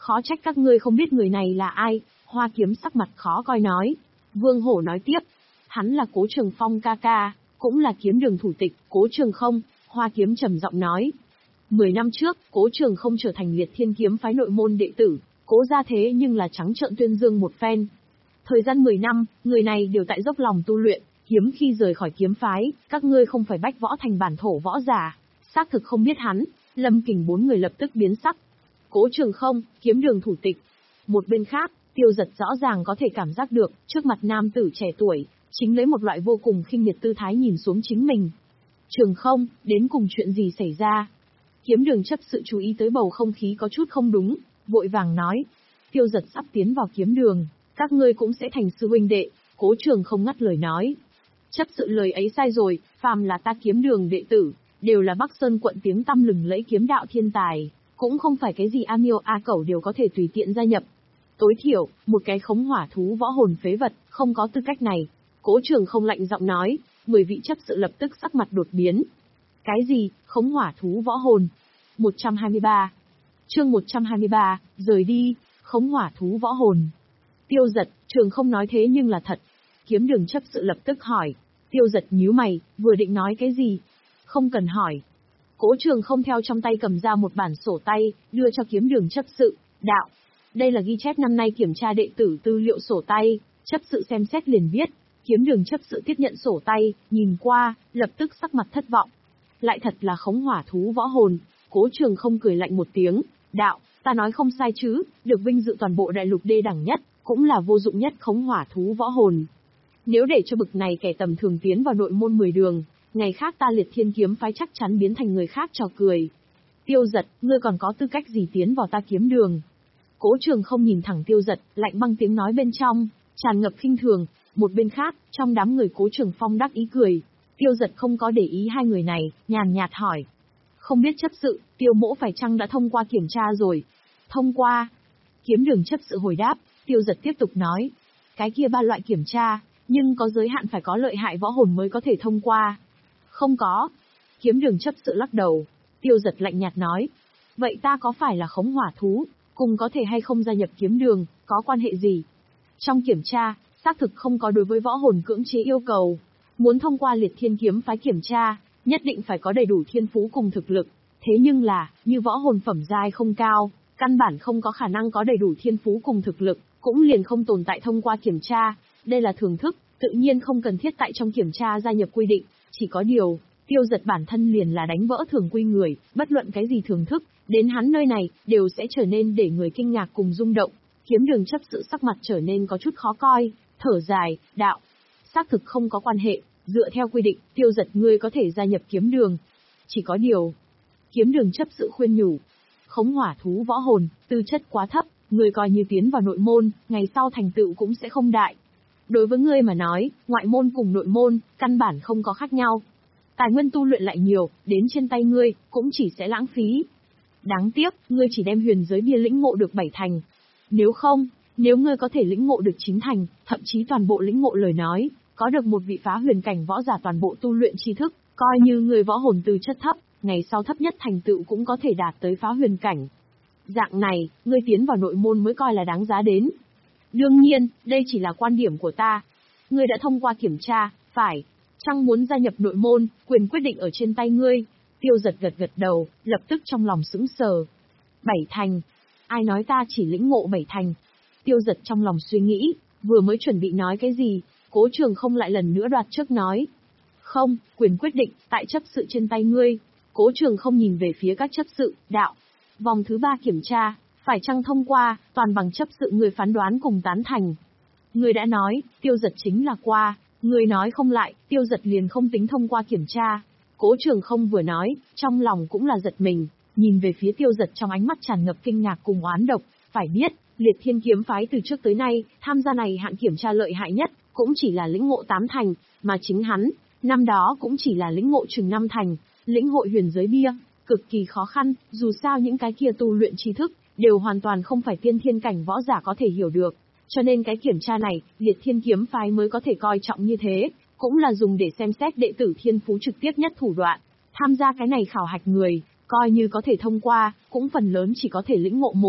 Khó trách các ngươi không biết người này là ai, Hoa Kiếm sắc mặt khó coi nói. Vương Hổ nói tiếp, hắn là Cố Trường Phong ca ca, cũng là kiếm đường thủ tịch, Cố Trường Không, Hoa Kiếm trầm giọng nói. Mười năm trước, Cố Trường Không trở thành Liệt Thiên kiếm phái nội môn đệ tử, Cố ra thế nhưng là trắng trợn tuyên dương một phen. Thời gian mười năm, người này đều tại dốc lòng tu luyện, hiếm khi rời khỏi kiếm phái, các ngươi không phải bách võ thành bản thổ võ giả, xác thực không biết hắn. Lâm Kình bốn người lập tức biến sắc. Cố Trường Không, kiếm đường thủ tịch. Một bên khác, Tiêu Giật rõ ràng có thể cảm giác được, trước mặt nam tử trẻ tuổi, chính lấy một loại vô cùng khinh miệt tư thái nhìn xuống chính mình. Trường Không, đến cùng chuyện gì xảy ra? Kiếm đường chấp sự chú ý tới bầu không khí có chút không đúng, vội vàng nói. Tiêu Giật sắp tiến vào kiếm đường, các ngươi cũng sẽ thành sư huynh đệ, Cố Trường Không ngắt lời nói. Chấp sự lời ấy sai rồi, phàm là ta kiếm đường đệ tử, đều là Bắc Sơn quận tiếng tăm lừng lẫy kiếm đạo thiên tài, cũng không phải cái gì A Miêu A Cẩu đều có thể tùy tiện gia nhập. Tối thiểu, một cái khống hỏa thú võ hồn phế vật, không có tư cách này. Cố Trường Không lạnh giọng nói, mười vị chấp sự lập tức sắc mặt đột biến. Cái gì, khống hỏa thú võ hồn? một trăm hai mươi ba. Chương một trăm hai mươi ba, rời đi, khống hỏa thú võ hồn. Tiêu Giật, Trường Không nói thế nhưng là thật. Kiếm đường chấp sự lập tức hỏi. Tiêu Giật nhíu mày, vừa định nói cái gì? Không cần hỏi. Cố Trường Không theo trong tay cầm ra một bản sổ tay, đưa cho kiếm đường chấp sự, đạo. Đây là ghi chép năm nay kiểm tra đệ tử tư liệu sổ tay, chấp sự xem xét liền biết. Kiếm đường chấp sự tiếp nhận sổ tay, nhìn qua, lập tức sắc mặt thất vọng. Lại thật là khống hỏa thú võ hồn. Cố Trường Không cười lạnh một tiếng, đạo, ta nói không sai chứ, được vinh dự toàn bộ đại lục đê đẳng nhất, cũng là vô dụng nhất khống hỏa thú võ hồn. Nếu để cho bực này kẻ tầm thường tiến vào nội môn mười đường, ngày khác ta Liệt Thiên kiếm phái chắc chắn biến thành người khác trò cười. Tiêu Giật, ngươi còn có tư cách gì tiến vào ta kiếm đường? Cố Trường Không nhìn thẳng Tiêu Giật, lạnh băng tiếng nói bên trong, tràn ngập khinh thường. Một bên khác, trong đám người Cố Trường Phong đắc ý cười. Tiêu Giật không có để ý hai người này, nhàn nhạt hỏi. Không biết chấp sự, Tiêu mỗ phải chăng đã thông qua kiểm tra rồi? Thông qua. Kiếm đường chấp sự hồi đáp, Tiêu Giật tiếp tục nói. Cái kia ba loại kiểm tra, nhưng có giới hạn phải có lợi hại võ hồn mới có thể thông qua. Không có. Kiếm đường chấp sự lắc đầu. Tiêu Giật lạnh nhạt nói. Vậy ta có phải là khống hỏa thú, cùng có thể hay không gia nhập kiếm đường, có quan hệ gì? Trong kiểm tra, xác thực không có đối với võ hồn cưỡng chế yêu cầu. Muốn thông qua Liệt Thiên kiếm phái kiểm tra, nhất định phải có đầy đủ thiên phú cùng thực lực. Thế nhưng là, như võ hồn phẩm giai không cao, căn bản không có khả năng có đầy đủ thiên phú cùng thực lực, cũng liền không tồn tại thông qua kiểm tra. Đây là thưởng thức, tự nhiên không cần thiết tại trong kiểm tra gia nhập quy định. Chỉ có điều, Tiêu Giật bản thân liền là đánh vỡ thường quy người, bất luận cái gì thưởng thức, đến hắn nơi này, đều sẽ trở nên để người kinh ngạc cùng rung động. Kiếm đường chấp sự sắc mặt trở nên có chút khó coi, thở dài, đạo. Xác thực không có quan hệ, dựa theo quy định, Tiêu Giật ngươi có thể gia nhập kiếm đường. Chỉ có điều, kiếm đường chấp sự khuyên nhủ. Khống hỏa thú võ hồn, tư chất quá thấp, ngươi coi như tiến vào nội môn, ngày sau thành tựu cũng sẽ không đại. Đối với ngươi mà nói, ngoại môn cùng nội môn, căn bản không có khác nhau. Tài nguyên tu luyện lại nhiều, đến trên tay ngươi, cũng chỉ sẽ lãng phí. Đáng tiếc, ngươi chỉ đem huyền giới bia lĩnh ngộ được bảy thành. Nếu không, nếu ngươi có thể lĩnh ngộ được chín thành, thậm chí toàn bộ lĩnh ngộ lời nói, có được một vị phá huyền cảnh võ giả toàn bộ tu luyện tri thức, coi như người võ hồn tư chất thấp, ngày sau thấp nhất thành tựu cũng có thể đạt tới phá huyền cảnh. Dạng này, ngươi tiến vào nội môn mới coi là đáng giá đến. Đương nhiên, đây chỉ là quan điểm của ta. Ngươi đã thông qua kiểm tra, phải chăng muốn gia nhập nội môn, quyền quyết định ở trên tay ngươi. Tiêu Giật gật gật đầu, lập tức trong lòng sững sờ. Bảy thành. Ai nói ta chỉ lĩnh ngộ bảy thành? Tiêu Giật trong lòng suy nghĩ, vừa mới chuẩn bị nói cái gì, Cố Trường Không lại lần nữa đoạt trước nói. Không, quyền quyết định, tại chấp sự trên tay ngươi. Cố Trường Không nhìn về phía các chấp sự, đạo. Vòng thứ ba kiểm tra, phải chăng thông qua, toàn bằng chấp sự người phán đoán cùng tán thành. Người đã nói, Tiêu Giật chính là qua, người nói không lại, Tiêu Giật liền không tính thông qua kiểm tra. Cố Trường Không vừa nói, trong lòng cũng là giật mình, nhìn về phía Tiêu Giật trong ánh mắt tràn ngập kinh ngạc cùng oán độc. Phải biết, Liệt Thiên kiếm phái từ trước tới nay, tham gia này hạng kiểm tra lợi hại nhất, cũng chỉ là lĩnh ngộ tám thành, mà chính hắn, năm đó cũng chỉ là lĩnh ngộ chừng năm thành, lĩnh hội huyền giới bia, cực kỳ khó khăn, dù sao những cái kia tu luyện tri thức, đều hoàn toàn không phải tiên thiên cảnh võ giả có thể hiểu được. Cho nên cái kiểm tra này, Liệt Thiên kiếm phái mới có thể coi trọng như thế, cũng là dùng để xem xét đệ tử thiên phú trực tiếp nhất thủ đoạn. Tham gia cái này khảo hạch người, coi như có thể thông qua, cũng phần lớn chỉ có thể lĩnh ngộ một,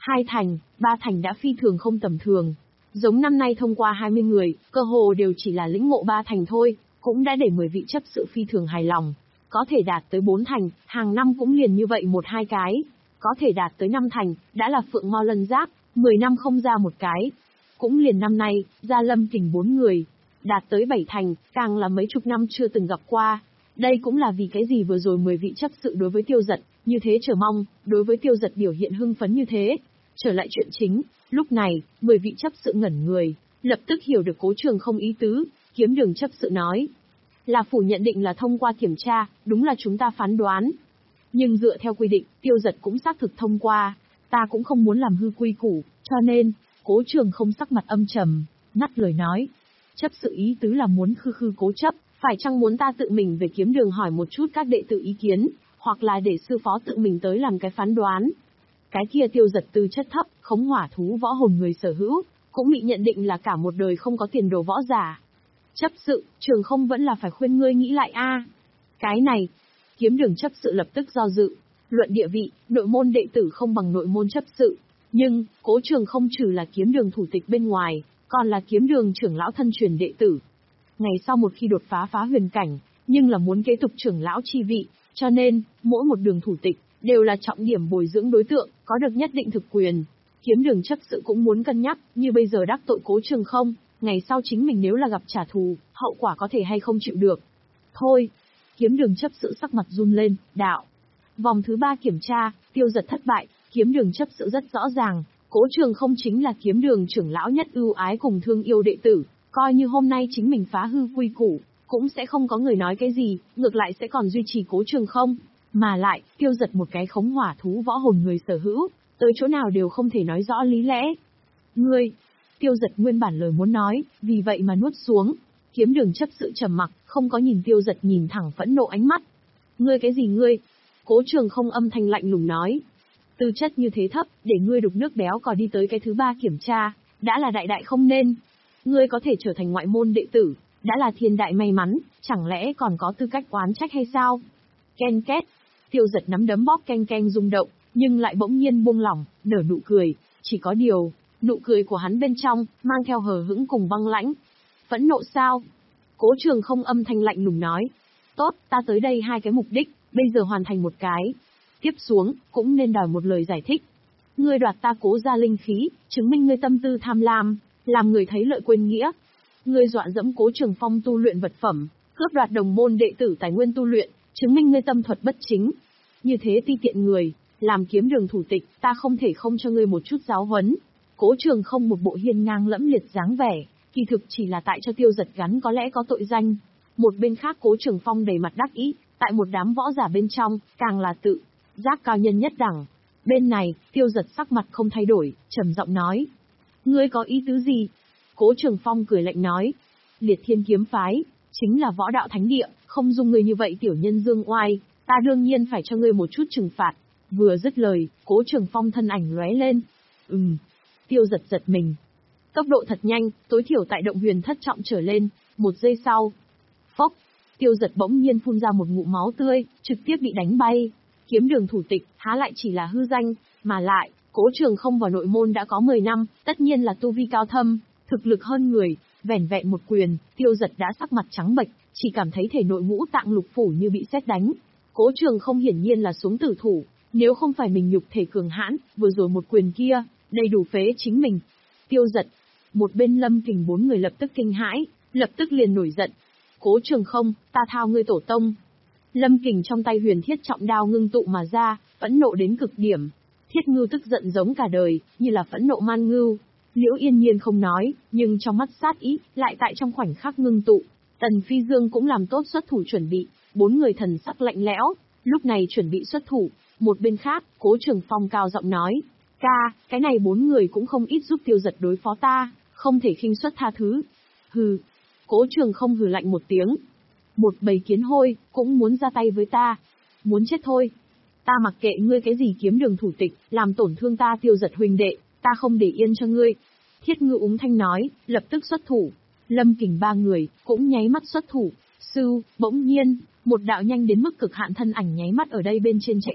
Hai thành, ba thành đã phi thường không tầm thường. Giống năm nay thông qua hai mươi người, cơ hồ đều chỉ là lĩnh ngộ ba thành thôi, cũng đã để mười vị chấp sự phi thường hài lòng. Có thể đạt tới bốn thành, hàng năm cũng liền như vậy một hai cái. Có thể đạt tới năm thành, đã là phượng mau lân giáp, mười năm không ra một cái. Cũng liền năm nay, ra Lâm Kình bốn người. Đạt tới bảy thành, càng là mấy chục năm chưa từng gặp qua. Đây cũng là vì cái gì vừa rồi mười vị chấp sự đối với Tiêu Dật như thế chờ mong, đối với Tiêu Dật biểu hiện hưng phấn như thế. Trở lại chuyện chính, lúc này, mười vị chấp sự ngẩn người, lập tức hiểu được Cố Trường không ý tứ, Kiếm Đường chấp sự nói. Là phủ nhận định là thông qua kiểm tra, đúng là chúng ta phán đoán. Nhưng dựa theo quy định, Tiêu Dật cũng xác thực thông qua, ta cũng không muốn làm hư quy củ, cho nên, Cố Trường không sắc mặt âm trầm, ngắt lời nói. Chấp sự ý tứ là muốn khư khư cố chấp, phải chăng muốn ta tự mình về Kiếm Đường hỏi một chút các đệ tử ý kiến, hoặc là để sư phó tự mình tới làm cái phán đoán. Cái kia Tiêu Dật tư chất thấp, khống hỏa thú võ hồn người sở hữu, cũng bị nhận định là cả một đời không có tiền đồ võ giả. Chấp sự, Trường không vẫn là phải khuyên ngươi nghĩ lại a. Cái này, Kiếm Đường chấp sự lập tức do dự, luận địa vị, nội môn đệ tử không bằng nội môn chấp sự, nhưng Cố Trường không trừ là Kiếm Đường thủ tịch bên ngoài, còn là Kiếm Đường trưởng lão thân truyền đệ tử. Ngày sau một khi đột phá phá huyền cảnh, nhưng là muốn kế tục trưởng lão chi vị, cho nên mỗi một đường thủ tịch đều là trọng điểm bồi dưỡng đối tượng, có được nhất định thực quyền. Kiếm Đường chấp sự cũng muốn cân nhắc, như bây giờ đắc tội Cố Trường không, ngày sau chính mình nếu là gặp trả thù, hậu quả có thể hay không chịu được. Thôi, Kiếm Đường chấp sự sắc mặt run lên, đạo. Vòng thứ ba kiểm tra, Tiêu Dật thất bại, Kiếm Đường chấp sự rất rõ ràng, Cố Trường không chính là Kiếm Đường trưởng lão nhất ưu ái cùng thương yêu đệ tử, coi như hôm nay chính mình phá hư quy củ, cũng sẽ không có người nói cái gì, ngược lại sẽ còn duy trì Cố Trường không. Mà lại, Tiêu Dật một cái khống hỏa thú võ hồn người sở hữu, tới chỗ nào đều không thể nói rõ lý lẽ. Ngươi, Tiêu Dật nguyên bản lời muốn nói, vì vậy mà nuốt xuống. Kiếm Đường chấp sự trầm mặc, không có nhìn Tiêu Dật nhìn thẳng phẫn nộ ánh mắt. Ngươi cái gì ngươi? Cố Trường không âm thanh lạnh lùng nói. Tư chất như thế thấp, để ngươi đục nước béo cò đi tới cái thứ ba kiểm tra, đã là đại đại không nên. Ngươi có thể trở thành ngoại môn đệ tử, đã là thiên đại may mắn, chẳng lẽ còn có tư cách oán trách hay sao? Ken két, Tiêu Dật nắm đấm bóp keng keng rung động, nhưng lại bỗng nhiên buông lỏng, nở nụ cười, chỉ có điều, nụ cười của hắn bên trong, mang theo hờ hững cùng băng lãnh. Phẫn nộ sao? Cố Trường không âm thanh lạnh lùng nói. Tốt, ta tới đây hai cái mục đích, bây giờ hoàn thành một cái. Tiếp xuống, cũng nên đòi một lời giải thích. Ngươi đoạt ta Cố gia linh khí, chứng minh ngươi tâm tư tham lam, làm người thấy lợi quên nghĩa. Ngươi dọa dẫm Cố Trường Phong tu luyện vật phẩm, cướp đoạt đồng môn đệ tử tài nguyên tu luyện, chứng minh ngươi tâm thuật bất chính. Như thế ti tiện người, làm Kiếm Đường thủ tịch, ta không thể không cho ngươi một chút giáo huấn. Cố Trường không một bộ hiên ngang lẫm liệt dáng vẻ, kỳ thực chỉ là tại cho Tiêu Dật gắn có lẽ có tội danh. Một bên khác Cố Trường Phong đầy mặt đắc ý, tại một đám võ giả bên trong, càng là tự giác cao nhân nhất đẳng. Bên này, Tiêu Dật sắc mặt không thay đổi, trầm giọng nói. Ngươi có ý tứ gì? Cố Trường Phong cười lạnh nói. Liệt Thiên kiếm phái, chính là võ đạo thánh địa, không dung ngươi như vậy tiểu nhân dương oai, ta đương nhiên phải cho ngươi một chút trừng phạt. Vừa dứt lời, Cố Trường Phong thân ảnh lóe lên. Ừm. Tiêu Dật giật mình. Tốc độ thật nhanh, tối thiểu tại động huyền thất trọng trở lên, một giây sau. Phốc, Tiêu Dật bỗng nhiên phun ra một ngụm máu tươi, trực tiếp bị đánh bay. Kiếm Đường thủ tịch, há lại chỉ là hư danh, mà lại, Cố Trường không vào nội môn đã có mười năm, tất nhiên là tu vi cao thâm, thực lực hơn người, vẻn vẹn một quyền, Tiêu Dật đã sắc mặt trắng bệch, chỉ cảm thấy thể nội ngũ tạng lục phủ như bị sét đánh. Cố Trường không hiển nhiên là xuống tử thủ, nếu không phải mình nhục thể cường hãn, vừa rồi một quyền kia, đầy đủ phế chính mình. Tiêu Dật, một bên Lâm Kình bốn người lập tức kinh hãi, lập tức liền nổi giận. Cố Trường không, ta thao ngươi tổ tông. Lâm Kình trong tay huyền thiết trọng đao ngưng tụ mà ra, phẫn nộ đến cực điểm. Thiết Ngưu tức giận giống cả đời, như là phẫn nộ man ngưu. Liễu Yên Nhiên không nói, nhưng trong mắt sát ý, lại tại trong khoảnh khắc ngưng tụ. Tần Phi Dương cũng làm tốt xuất thủ chuẩn bị, bốn người thần sắc lạnh lẽo, lúc này chuẩn bị xuất thủ. Một bên khác, Cố Trường Phong cao giọng nói. Ca, cái này bốn người cũng không ít giúp Tiêu Dật đối phó ta, không thể khinh suất tha thứ. Hừ. Cố Trường không hừ lạnh một tiếng. Một bầy kiến hôi, cũng muốn ra tay với ta. Muốn chết thôi. Ta mặc kệ ngươi cái gì Kiếm Đường thủ tịch, làm tổn thương ta Tiêu Dật huynh đệ, ta không để yên cho ngươi. Thiết Ngưu úng thanh nói, lập tức xuất thủ. Lâm Kình ba người, cũng nháy mắt xuất thủ. Sư, bỗng nhiên, một đạo nhanh đến mức cực hạn thân ảnh nháy mắt ở đây bên trên chạy vội,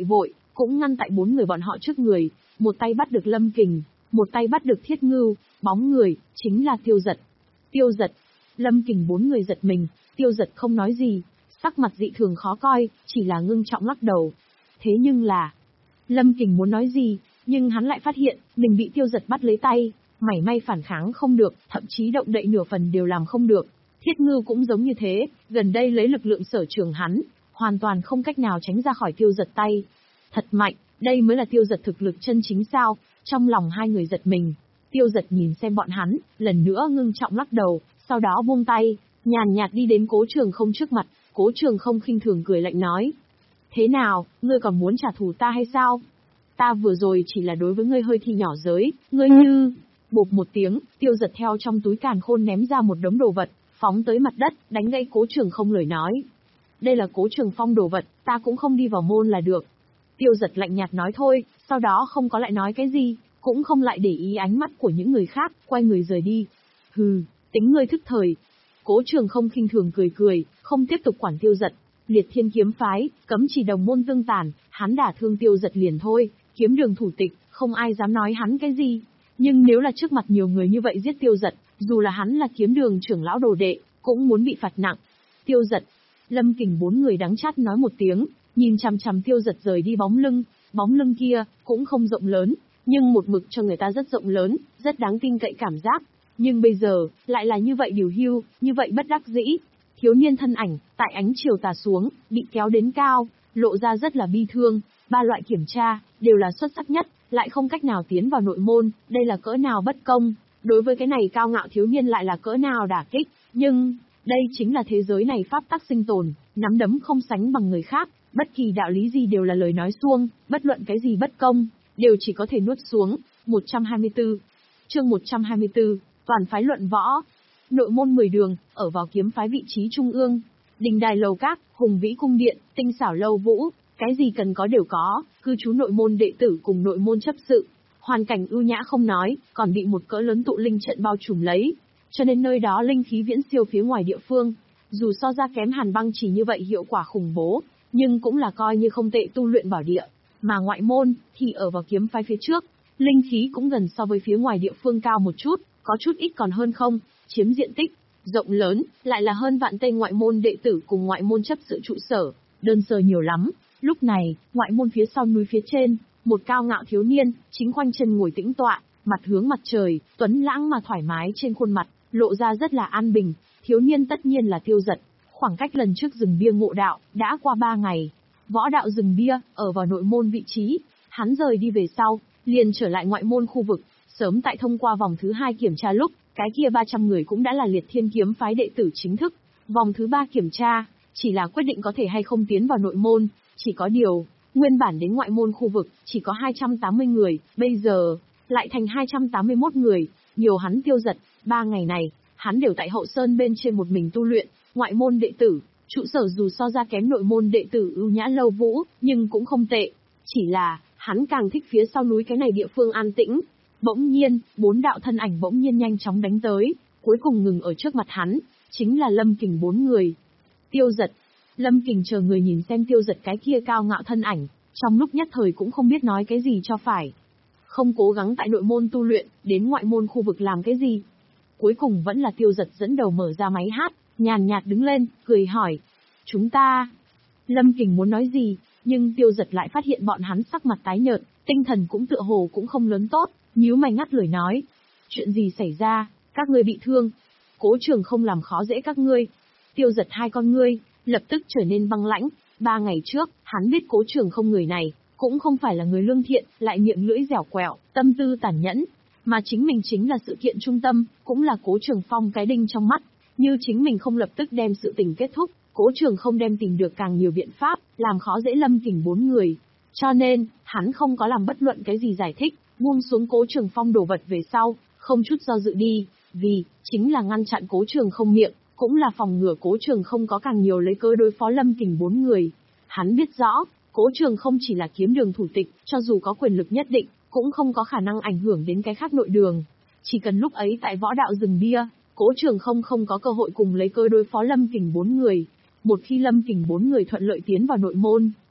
cũng ngăn tại bốn người bọn họ trước người, một tay bắt được Lâm Kình, một tay bắt được Thiết Ngưu, bóng người, chính là Tiêu Dật. Tiêu Dật, Lâm Kình bốn người giật mình, Tiêu Dật không nói gì, sắc mặt dị thường khó coi, chỉ là ngưng trọng lắc đầu. Thế nhưng là, Lâm Kình muốn nói gì, nhưng hắn lại phát hiện, mình bị Tiêu Dật bắt lấy tay, mảy may phản kháng không được, thậm chí động đậy nửa phần đều làm không được. Thiết Ngưu cũng giống như thế, gần đây lấy lực lượng sở trường hắn, hoàn toàn không cách nào tránh ra khỏi Tiêu Dật tay. Thật mạnh, đây mới là Tiêu Dật thực lực chân chính sao? Trong lòng hai người giật mình. Tiêu Dật nhìn xem bọn hắn, lần nữa ngưng trọng lắc đầu, sau đó buông tay, nhàn nhạt đi đến Cố Trường Không trước mặt. Cố Trường Không khinh thường cười lạnh nói: thế nào, ngươi còn muốn trả thù ta hay sao? Ta vừa rồi chỉ là đối với ngươi hơi thi nhỏ giới, ngươi như... Bụp một tiếng, Tiêu Dật theo trong túi càn khôn ném ra một đống đồ vật, phóng tới mặt đất, đánh gãy Cố Trường Không lời nói. Đây là Cố Trường Phong đồ vật, ta cũng không đi vào môn là được. Tiêu Dật lạnh nhạt nói thôi, sau đó không có lại nói cái gì, cũng không lại để ý ánh mắt của những người khác, quay người rời đi. Hừ, tính ngươi thức thời. Cố Trường Không khinh thường cười cười, không tiếp tục quản Tiêu Dật. Liệt Thiên kiếm phái, cấm chỉ đồng môn tương tàn, hắn đả thương Tiêu Dật liền thôi, kiếm đường thủ tịch, không ai dám nói hắn cái gì. Nhưng nếu là trước mặt nhiều người như vậy giết Tiêu Dật, dù là hắn là kiếm đường trưởng lão đồ đệ, cũng muốn bị phạt nặng. Tiêu Dật, Lâm Kình bốn người đắng chát nói một tiếng, nhìn chằm chằm Tiêu Dật rời đi bóng lưng, bóng lưng kia cũng không rộng lớn, nhưng một mực cho người ta rất rộng lớn, rất đáng tin cậy cảm giác. Nhưng bây giờ, lại là như vậy điều hưu, như vậy bất đắc dĩ. Thiếu niên thân ảnh, tại ánh chiều tà xuống, bị kéo đến cao, lộ ra rất là bi thương. Ba loại kiểm tra, đều là xuất sắc nhất, lại không cách nào tiến vào nội môn, đây là cỡ nào bất công. Đối với cái này cao ngạo thiếu niên lại là cỡ nào đả kích, nhưng, đây chính là thế giới này pháp tắc sinh tồn, nắm đấm không sánh bằng người khác, bất kỳ đạo lý gì đều là lời nói suông, bất luận cái gì bất công, đều chỉ có thể nuốt xuống. một trăm hai mươi tư Chương một trăm hai mươi tư, toàn phái luận võ. Nội môn mười đường, ở vào kiếm phái vị trí trung ương. Đình đài lầu các, hùng vĩ cung điện, tinh xảo lâu vũ, cái gì cần có đều có, cư trú nội môn đệ tử cùng nội môn chấp sự. Hoàn cảnh ưu nhã không nói, còn bị một cỡ lớn tụ linh trận bao trùm lấy, cho nên nơi đó linh khí viễn siêu phía ngoài địa phương. Dù so ra kém Hàn Băng Chỉ như vậy hiệu quả khủng bố, nhưng cũng là coi như không tệ tu luyện bảo địa. Mà ngoại môn, thì ở vào kiếm phái phía trước, linh khí cũng gần so với phía ngoài địa phương cao một chút, có chút ít còn hơn không, chiếm diện tích rộng lớn, lại là hơn vạn tên ngoại môn đệ tử cùng ngoại môn chấp sự trụ sở, đơn sơ nhiều lắm. Lúc này, ngoại môn phía sau núi phía trên, một cao ngạo thiếu niên, chính khoanh chân ngồi tĩnh tọa, mặt hướng mặt trời, tuấn lãng mà thoải mái trên khuôn mặt, lộ ra rất là an bình. Thiếu niên tất nhiên là Tiêu Dật. Khoảng cách lần trước rừng bia ngộ đạo, đã qua ba ngày. Võ đạo rừng bia, ở vào nội môn vị trí, hắn rời đi về sau, liền trở lại ngoại môn khu vực. Sớm tại thông qua vòng thứ hai kiểm tra lúc, cái kia ba trăm người cũng đã là Liệt Thiên kiếm phái đệ tử chính thức. Vòng thứ ba kiểm tra, chỉ là quyết định có thể hay không tiến vào nội môn, chỉ có điều, nguyên bản đến ngoại môn khu vực, chỉ có hai trăm tám mươi người, bây giờ, lại thành hai trăm tám mươi mốt người, nhiều hắn Tiêu Dật. Ba ngày này, hắn đều tại hậu sơn bên trên một mình tu luyện, ngoại môn đệ tử, trụ sở dù so ra kém nội môn đệ tử ưu nhã lâu vũ, nhưng cũng không tệ. Chỉ là, hắn càng thích phía sau núi cái này địa phương an tĩnh. Bỗng nhiên, bốn đạo thân ảnh bỗng nhiên nhanh chóng đánh tới, cuối cùng ngừng ở trước mặt hắn, chính là Lâm Kình bốn người. Tiêu Dật. Lâm Kình chờ người nhìn xem Tiêu Dật cái kia cao ngạo thân ảnh, trong lúc nhất thời cũng không biết nói cái gì cho phải. Không cố gắng tại nội môn tu luyện, đến ngoại môn khu vực làm cái gì. Cuối cùng vẫn là Tiêu Dật dẫn đầu mở ra máy hát, nhàn nhạt đứng lên, cười hỏi. Chúng ta... Lâm Kình muốn nói gì, nhưng Tiêu Dật lại phát hiện bọn hắn sắc mặt tái nhợt, tinh thần cũng tựa hồ cũng không lớn tốt, nhíu mày ngắt lời nói. Chuyện gì xảy ra, các ngươi bị thương. Cố Trường Không làm khó dễ các ngươi. Tiêu Dật hai con ngươi, lập tức trở nên băng lãnh. Ba ngày trước, hắn biết Cố Trường Không người này, cũng không phải là người lương thiện, lại miệng lưỡi dẻo quẹo, tâm tư tàn nhẫn. Mà chính mình chính là sự kiện trung tâm, cũng là Cố Trường Phong cái đinh trong mắt. Như chính mình không lập tức đem sự tình kết thúc, Cố Trường Không đem tìm được càng nhiều biện pháp, làm khó dễ Lâm Kình bốn người. Cho nên, hắn không có làm bất luận cái gì giải thích, buông xuống Cố Trường Phong đổ vật về sau, không chút do dự đi, vì, chính là ngăn chặn Cố Trường Không miệng, cũng là phòng ngừa Cố Trường Không có càng nhiều lấy cớ đối phó Lâm Kình bốn người. Hắn biết rõ, Cố Trường Không chỉ là kiếm đường thủ tịch, cho dù có quyền lực nhất định, cũng không có khả năng ảnh hưởng đến cái khác nội đường. Chỉ cần lúc ấy tại võ đạo rừng bia, Cố Trường Không không có cơ hội cùng lấy cớ đối phó Lâm Kình bốn người. Một khi Lâm Kình bốn người thuận lợi tiến vào nội môn,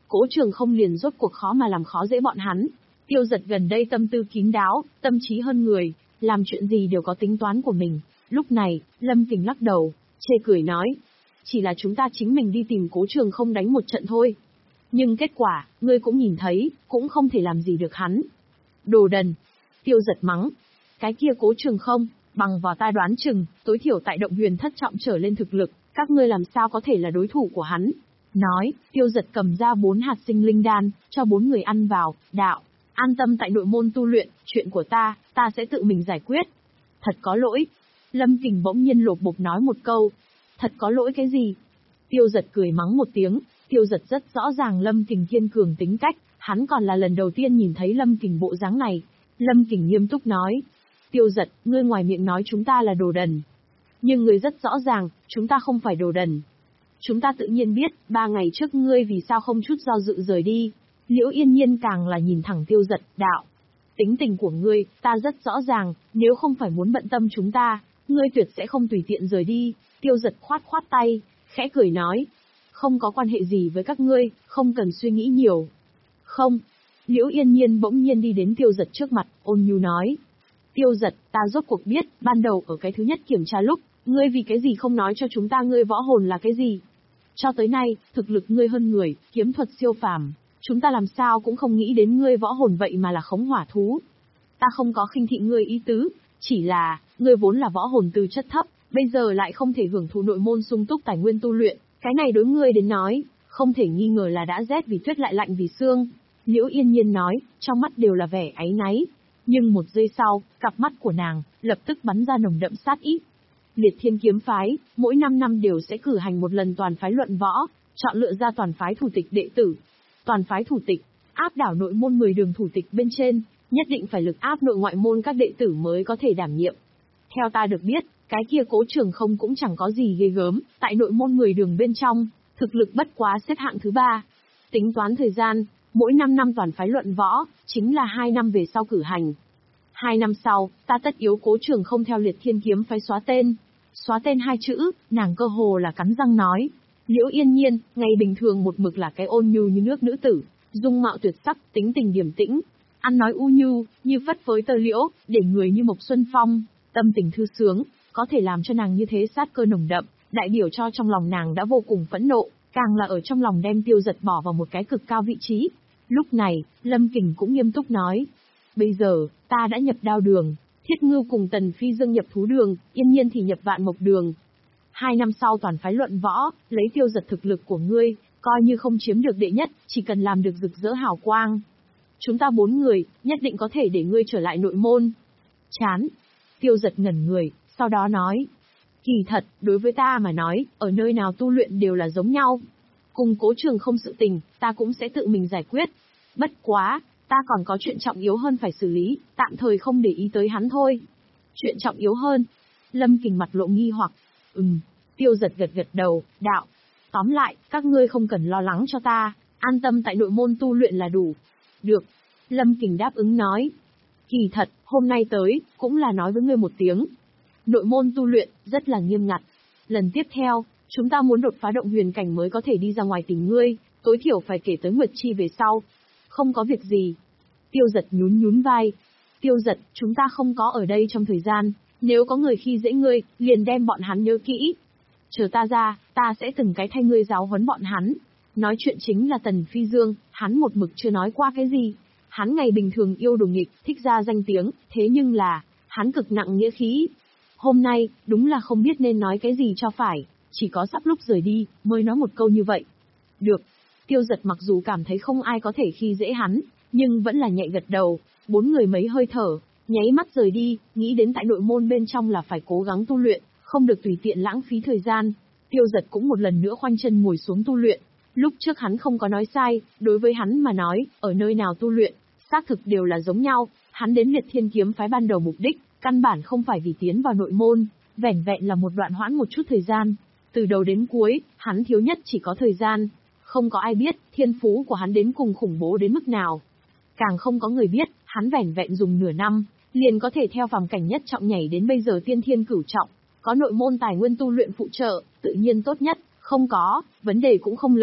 Cố Trường Không liền rốt cuộc khó mà làm khó dễ bọn hắn. Tiêu Giật gần đây tâm tư kín đáo, tâm trí hơn người, làm chuyện gì đều có tính toán của mình. Lúc này, Lâm Kình lắc đầu, chê cười nói, chỉ là chúng ta chính mình đi tìm Cố Trường Không đánh một trận thôi. Nhưng kết quả, ngươi cũng nhìn thấy, cũng không thể làm gì được hắn. Đồ đần! Tiêu Giật mắng. Cái kia Cố Trường Không, bằng vào ta đoán chừng, tối thiểu tại động huyền thất trọng trở lên thực lực, các ngươi làm sao có thể là đối thủ của hắn. Nói, Tiêu Giật cầm ra bốn hạt sinh linh đan, cho bốn người ăn vào, đạo. An tâm tại nội môn tu luyện, chuyện của ta, ta sẽ tự mình giải quyết. Thật có lỗi. Lâm Kình bỗng nhiên lột bột nói một câu. Thật có lỗi cái gì? Tiêu Giật cười mắng một tiếng. Tiêu Giật rất rõ ràng Lâm Kình thiên cường tính cách, hắn còn là lần đầu tiên nhìn thấy Lâm Kình bộ dáng này. Lâm Kình nghiêm túc nói. Tiêu Giật, ngươi ngoài miệng nói chúng ta là đồ đần. Nhưng ngươi rất rõ ràng, chúng ta không phải đồ đần. Chúng ta tự nhiên biết, ba ngày trước ngươi vì sao không chút do dự rời đi. Liễu Yên Nhiên càng là nhìn thẳng Tiêu Giật, đạo. Tính tình của ngươi, ta rất rõ ràng, nếu không phải muốn bận tâm chúng ta, ngươi tuyệt sẽ không tùy tiện rời đi. Tiêu Giật khoát khoát tay, khẽ cười nói. Không có quan hệ gì với các ngươi, không cần suy nghĩ nhiều. Không. Liễu Yên Nhiên bỗng nhiên đi đến Tiêu Giật trước mặt, ôn nhu nói. Tiêu Giật, ta rốt cuộc biết, ban đầu ở cái thứ nhất kiểm tra lúc, ngươi vì cái gì không nói cho chúng ta ngươi võ hồn là cái gì. Cho tới nay, thực lực ngươi hơn người, kiếm thuật siêu phàm, chúng ta làm sao cũng không nghĩ đến ngươi võ hồn vậy mà là khống hỏa thú. Ta không có khinh thị ngươi ý tứ, chỉ là, ngươi vốn là võ hồn tư chất thấp, bây giờ lại không thể hưởng thụ nội môn sung túc tài nguyên tu luyện, cái này đối ngươi đến nói, không thể nghi ngờ là đã rét vì tuyết lại lạnh vì xương. Liễu Yên Nhiên nói, trong mắt đều là vẻ áy náy. Nhưng một giây sau, cặp mắt của nàng, lập tức bắn ra nồng đậm sát ý. Liệt Thiên Kiếm Phái, mỗi năm năm đều sẽ cử hành một lần toàn phái luận võ, chọn lựa ra toàn phái thủ tịch đệ tử. Toàn phái thủ tịch, áp đảo nội môn mười đường thủ tịch bên trên, nhất định phải lực áp nội ngoại môn các đệ tử mới có thể đảm nhiệm. Theo ta được biết, cái kia Cố Trường Không cũng chẳng có gì ghê gớm, tại nội môn mười đường bên trong, thực lực bất quá xếp hạng thứ ba. Tính toán thời gian, mỗi năm năm toàn phái luận võ, chính là hai năm về sau cử hành. Hai năm sau, ta tất yếu Cố Trường Không theo Liệt Thiên Kiếm Phái xóa tên. Xóa tên hai chữ, nàng cơ hồ là cắn răng nói. Liễu Yên Nhiên, ngày bình thường một mực là cái ôn nhu như nước nữ tử, dung mạo tuyệt sắc, tính tình điềm tĩnh, ăn nói u nhu, như phất phới tơ liễu, để người như Mộc Xuân Phong, tâm tình thư sướng, có thể làm cho nàng như thế sát cơ nồng đậm, đại biểu cho trong lòng nàng đã vô cùng phẫn nộ, càng là ở trong lòng đem Tiêu Giật bỏ vào một cái cực cao vị trí. Lúc này, Lâm Kình cũng nghiêm túc nói. Bây giờ, ta đã nhập đao đường, Thiết Ngưu cùng Tần Phi Dương nhập thú đường, Yên Nhiên thì nhập vạn mộc đường. Hai năm sau toàn phái luận võ, lấy Tiêu Giật thực lực của ngươi, coi như không chiếm được đệ nhất, chỉ cần làm được rực rỡ hào quang. Chúng ta bốn người, nhất định có thể để ngươi trở lại nội môn. Chán. Tiêu Giật ngẩn người, sau đó nói. Kỳ thật, đối với ta mà nói, ở nơi nào tu luyện đều là giống nhau. Cùng Cố Trường Không sự tình, ta cũng sẽ tự mình giải quyết. Bất quá, ta còn có chuyện trọng yếu hơn phải xử lý, tạm thời không để ý tới hắn thôi. Chuyện trọng yếu hơn. Lâm Kình mặt lộ nghi hoặc. Ừm, Tiêu Giật gật gật đầu, đạo. Tóm lại, các ngươi không cần lo lắng cho ta, an tâm tại nội môn tu luyện là đủ. Được. Lâm Kình đáp ứng nói. Kỳ thật, hôm nay tới, cũng là nói với ngươi một tiếng. Nội môn tu luyện, rất là nghiêm ngặt. Lần tiếp theo, chúng ta muốn đột phá động huyền cảnh mới có thể đi ra ngoài tìm ngươi, tối thiểu phải kể tới Nguyệt Chi về sau. Không có việc gì. Tiêu Giật nhún nhún vai. Tiêu Giật, chúng ta không có ở đây trong thời gian, nếu có người khi dễ ngươi, liền đem bọn hắn nhớ kỹ. Chờ ta ra, ta sẽ từng cái thay ngươi giáo huấn bọn hắn. Nói chuyện chính là Tần Phi Dương, hắn một mực chưa nói qua cái gì. Hắn ngày bình thường yêu đồ nghịch, thích ra danh tiếng, thế nhưng là, hắn cực nặng nghĩa khí. Hôm nay, đúng là không biết nên nói cái gì cho phải, chỉ có sắp lúc rời đi, mới nói một câu như vậy. Được. Tiêu Giật mặc dù cảm thấy không ai có thể khi dễ hắn, nhưng vẫn là nhạy gật đầu, bốn người mấy hơi thở, nháy mắt rời đi, nghĩ đến tại nội môn bên trong là phải cố gắng tu luyện, không được tùy tiện lãng phí thời gian. Tiêu Giật cũng một lần nữa khoanh chân ngồi xuống tu luyện. Lúc trước hắn không có nói sai, đối với hắn mà nói, ở nơi nào tu luyện, xác thực đều là giống nhau. Hắn đến Liệt Thiên Kiếm Phái ban đầu mục đích, căn bản không phải vì tiến vào nội môn, vẻn vẹn là một đoạn hoãn một chút thời gian. Từ đầu đến cuối, hắn thiếu nhất chỉ có thời gian. Không có ai biết, thiên phú của hắn đến cùng khủng bố đến mức nào. Càng không có người biết, hắn vẻn vẹn dùng nửa năm, liền có thể theo phàm cảnh nhất trọng nhảy đến bây giờ tiên thiên cửu trọng. Có nội môn tài nguyên tu luyện phụ trợ, tự nhiên tốt nhất, không có, vấn đề cũng không lớn.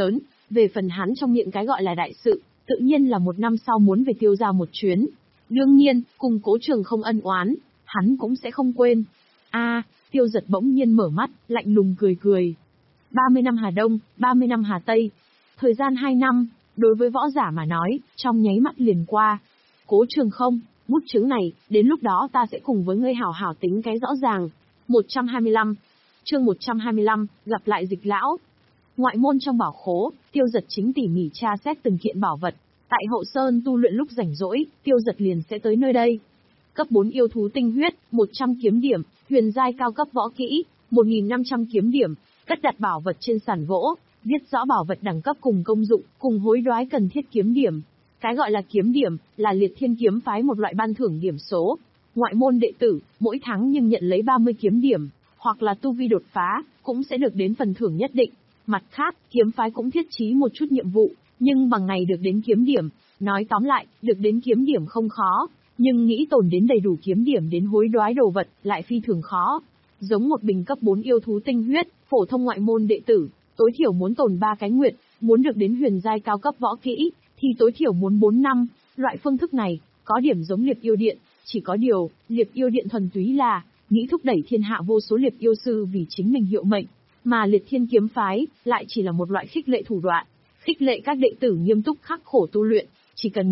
Về phần hắn trong miệng cái gọi là đại sự, tự nhiên là một năm sau muốn về Tiêu gia một chuyến. Đương nhiên, cùng Cố Trường không ân oán, hắn cũng sẽ không quên. A, Tiêu Giật bỗng nhiên mở mắt, lạnh lùng cười cười. ba mươi năm Hà Đông, ba mươi năm Hà Tây. Thời gian hai năm, đối với võ giả mà nói, trong nháy mắt liền qua. Cố Trường không, bút chứng này, đến lúc đó ta sẽ cùng với ngươi hảo hảo tính cái rõ ràng. một trăm hai mươi lăm. Chương một trăm hai mươi lăm, gặp lại Dịch lão. Ngoại môn trong bảo khố, Tiêu Giật chính tỉ mỉ tra xét từng kiện bảo vật. Tại hậu sơn tu luyện lúc rảnh rỗi, Tiêu Giật liền sẽ tới nơi đây. Cấp bốn yêu thú tinh huyết, một trăm kiếm điểm, huyền giai cao cấp võ kỹ, một nghìn năm trăm kiếm điểm, cất đặt bảo vật trên sàn gỗ, viết rõ bảo vật đẳng cấp cùng công dụng, cùng hối đoái cần thiết kiếm điểm. Cái gọi là kiếm điểm, là Liệt Thiên kiếm phái một loại ban thưởng điểm số. Ngoại môn đệ tử, mỗi tháng nhưng nhận lấy ba mươi kiếm điểm, hoặc là tu vi đột phá, cũng sẽ được đến phần thưởng nhất định. Mặt khác, kiếm phái cũng thiết trí một chút nhiệm vụ, nhưng bằng ngày được đến kiếm điểm. Nói tóm lại, được đến kiếm điểm không khó, nhưng nghĩ tồn đến đầy đủ kiếm điểm đến hối đoái đồ vật, lại phi thường khó. Giống một bình cấp bốn yêu thú tinh huyết, phổ thông ngoại môn đệ tử, tối thiểu muốn tồn ba cái nguyệt, muốn được đến huyền giai cao cấp võ kỹ, thì tối thiểu muốn bốn năm. Loại phương thức này, có điểm giống Liệp Yêu Điện, chỉ có điều, Liệp Yêu Điện thuần túy là nghĩ thúc đẩy thiên hạ vô số Liệp Yêu sư vì chính mình hiệu mệnh, mà Liệt Thiên kiếm phái lại chỉ là một loại khích lệ thủ đoạn, khích lệ các đệ tử nghiêm túc khắc khổ tu luyện, chỉ cần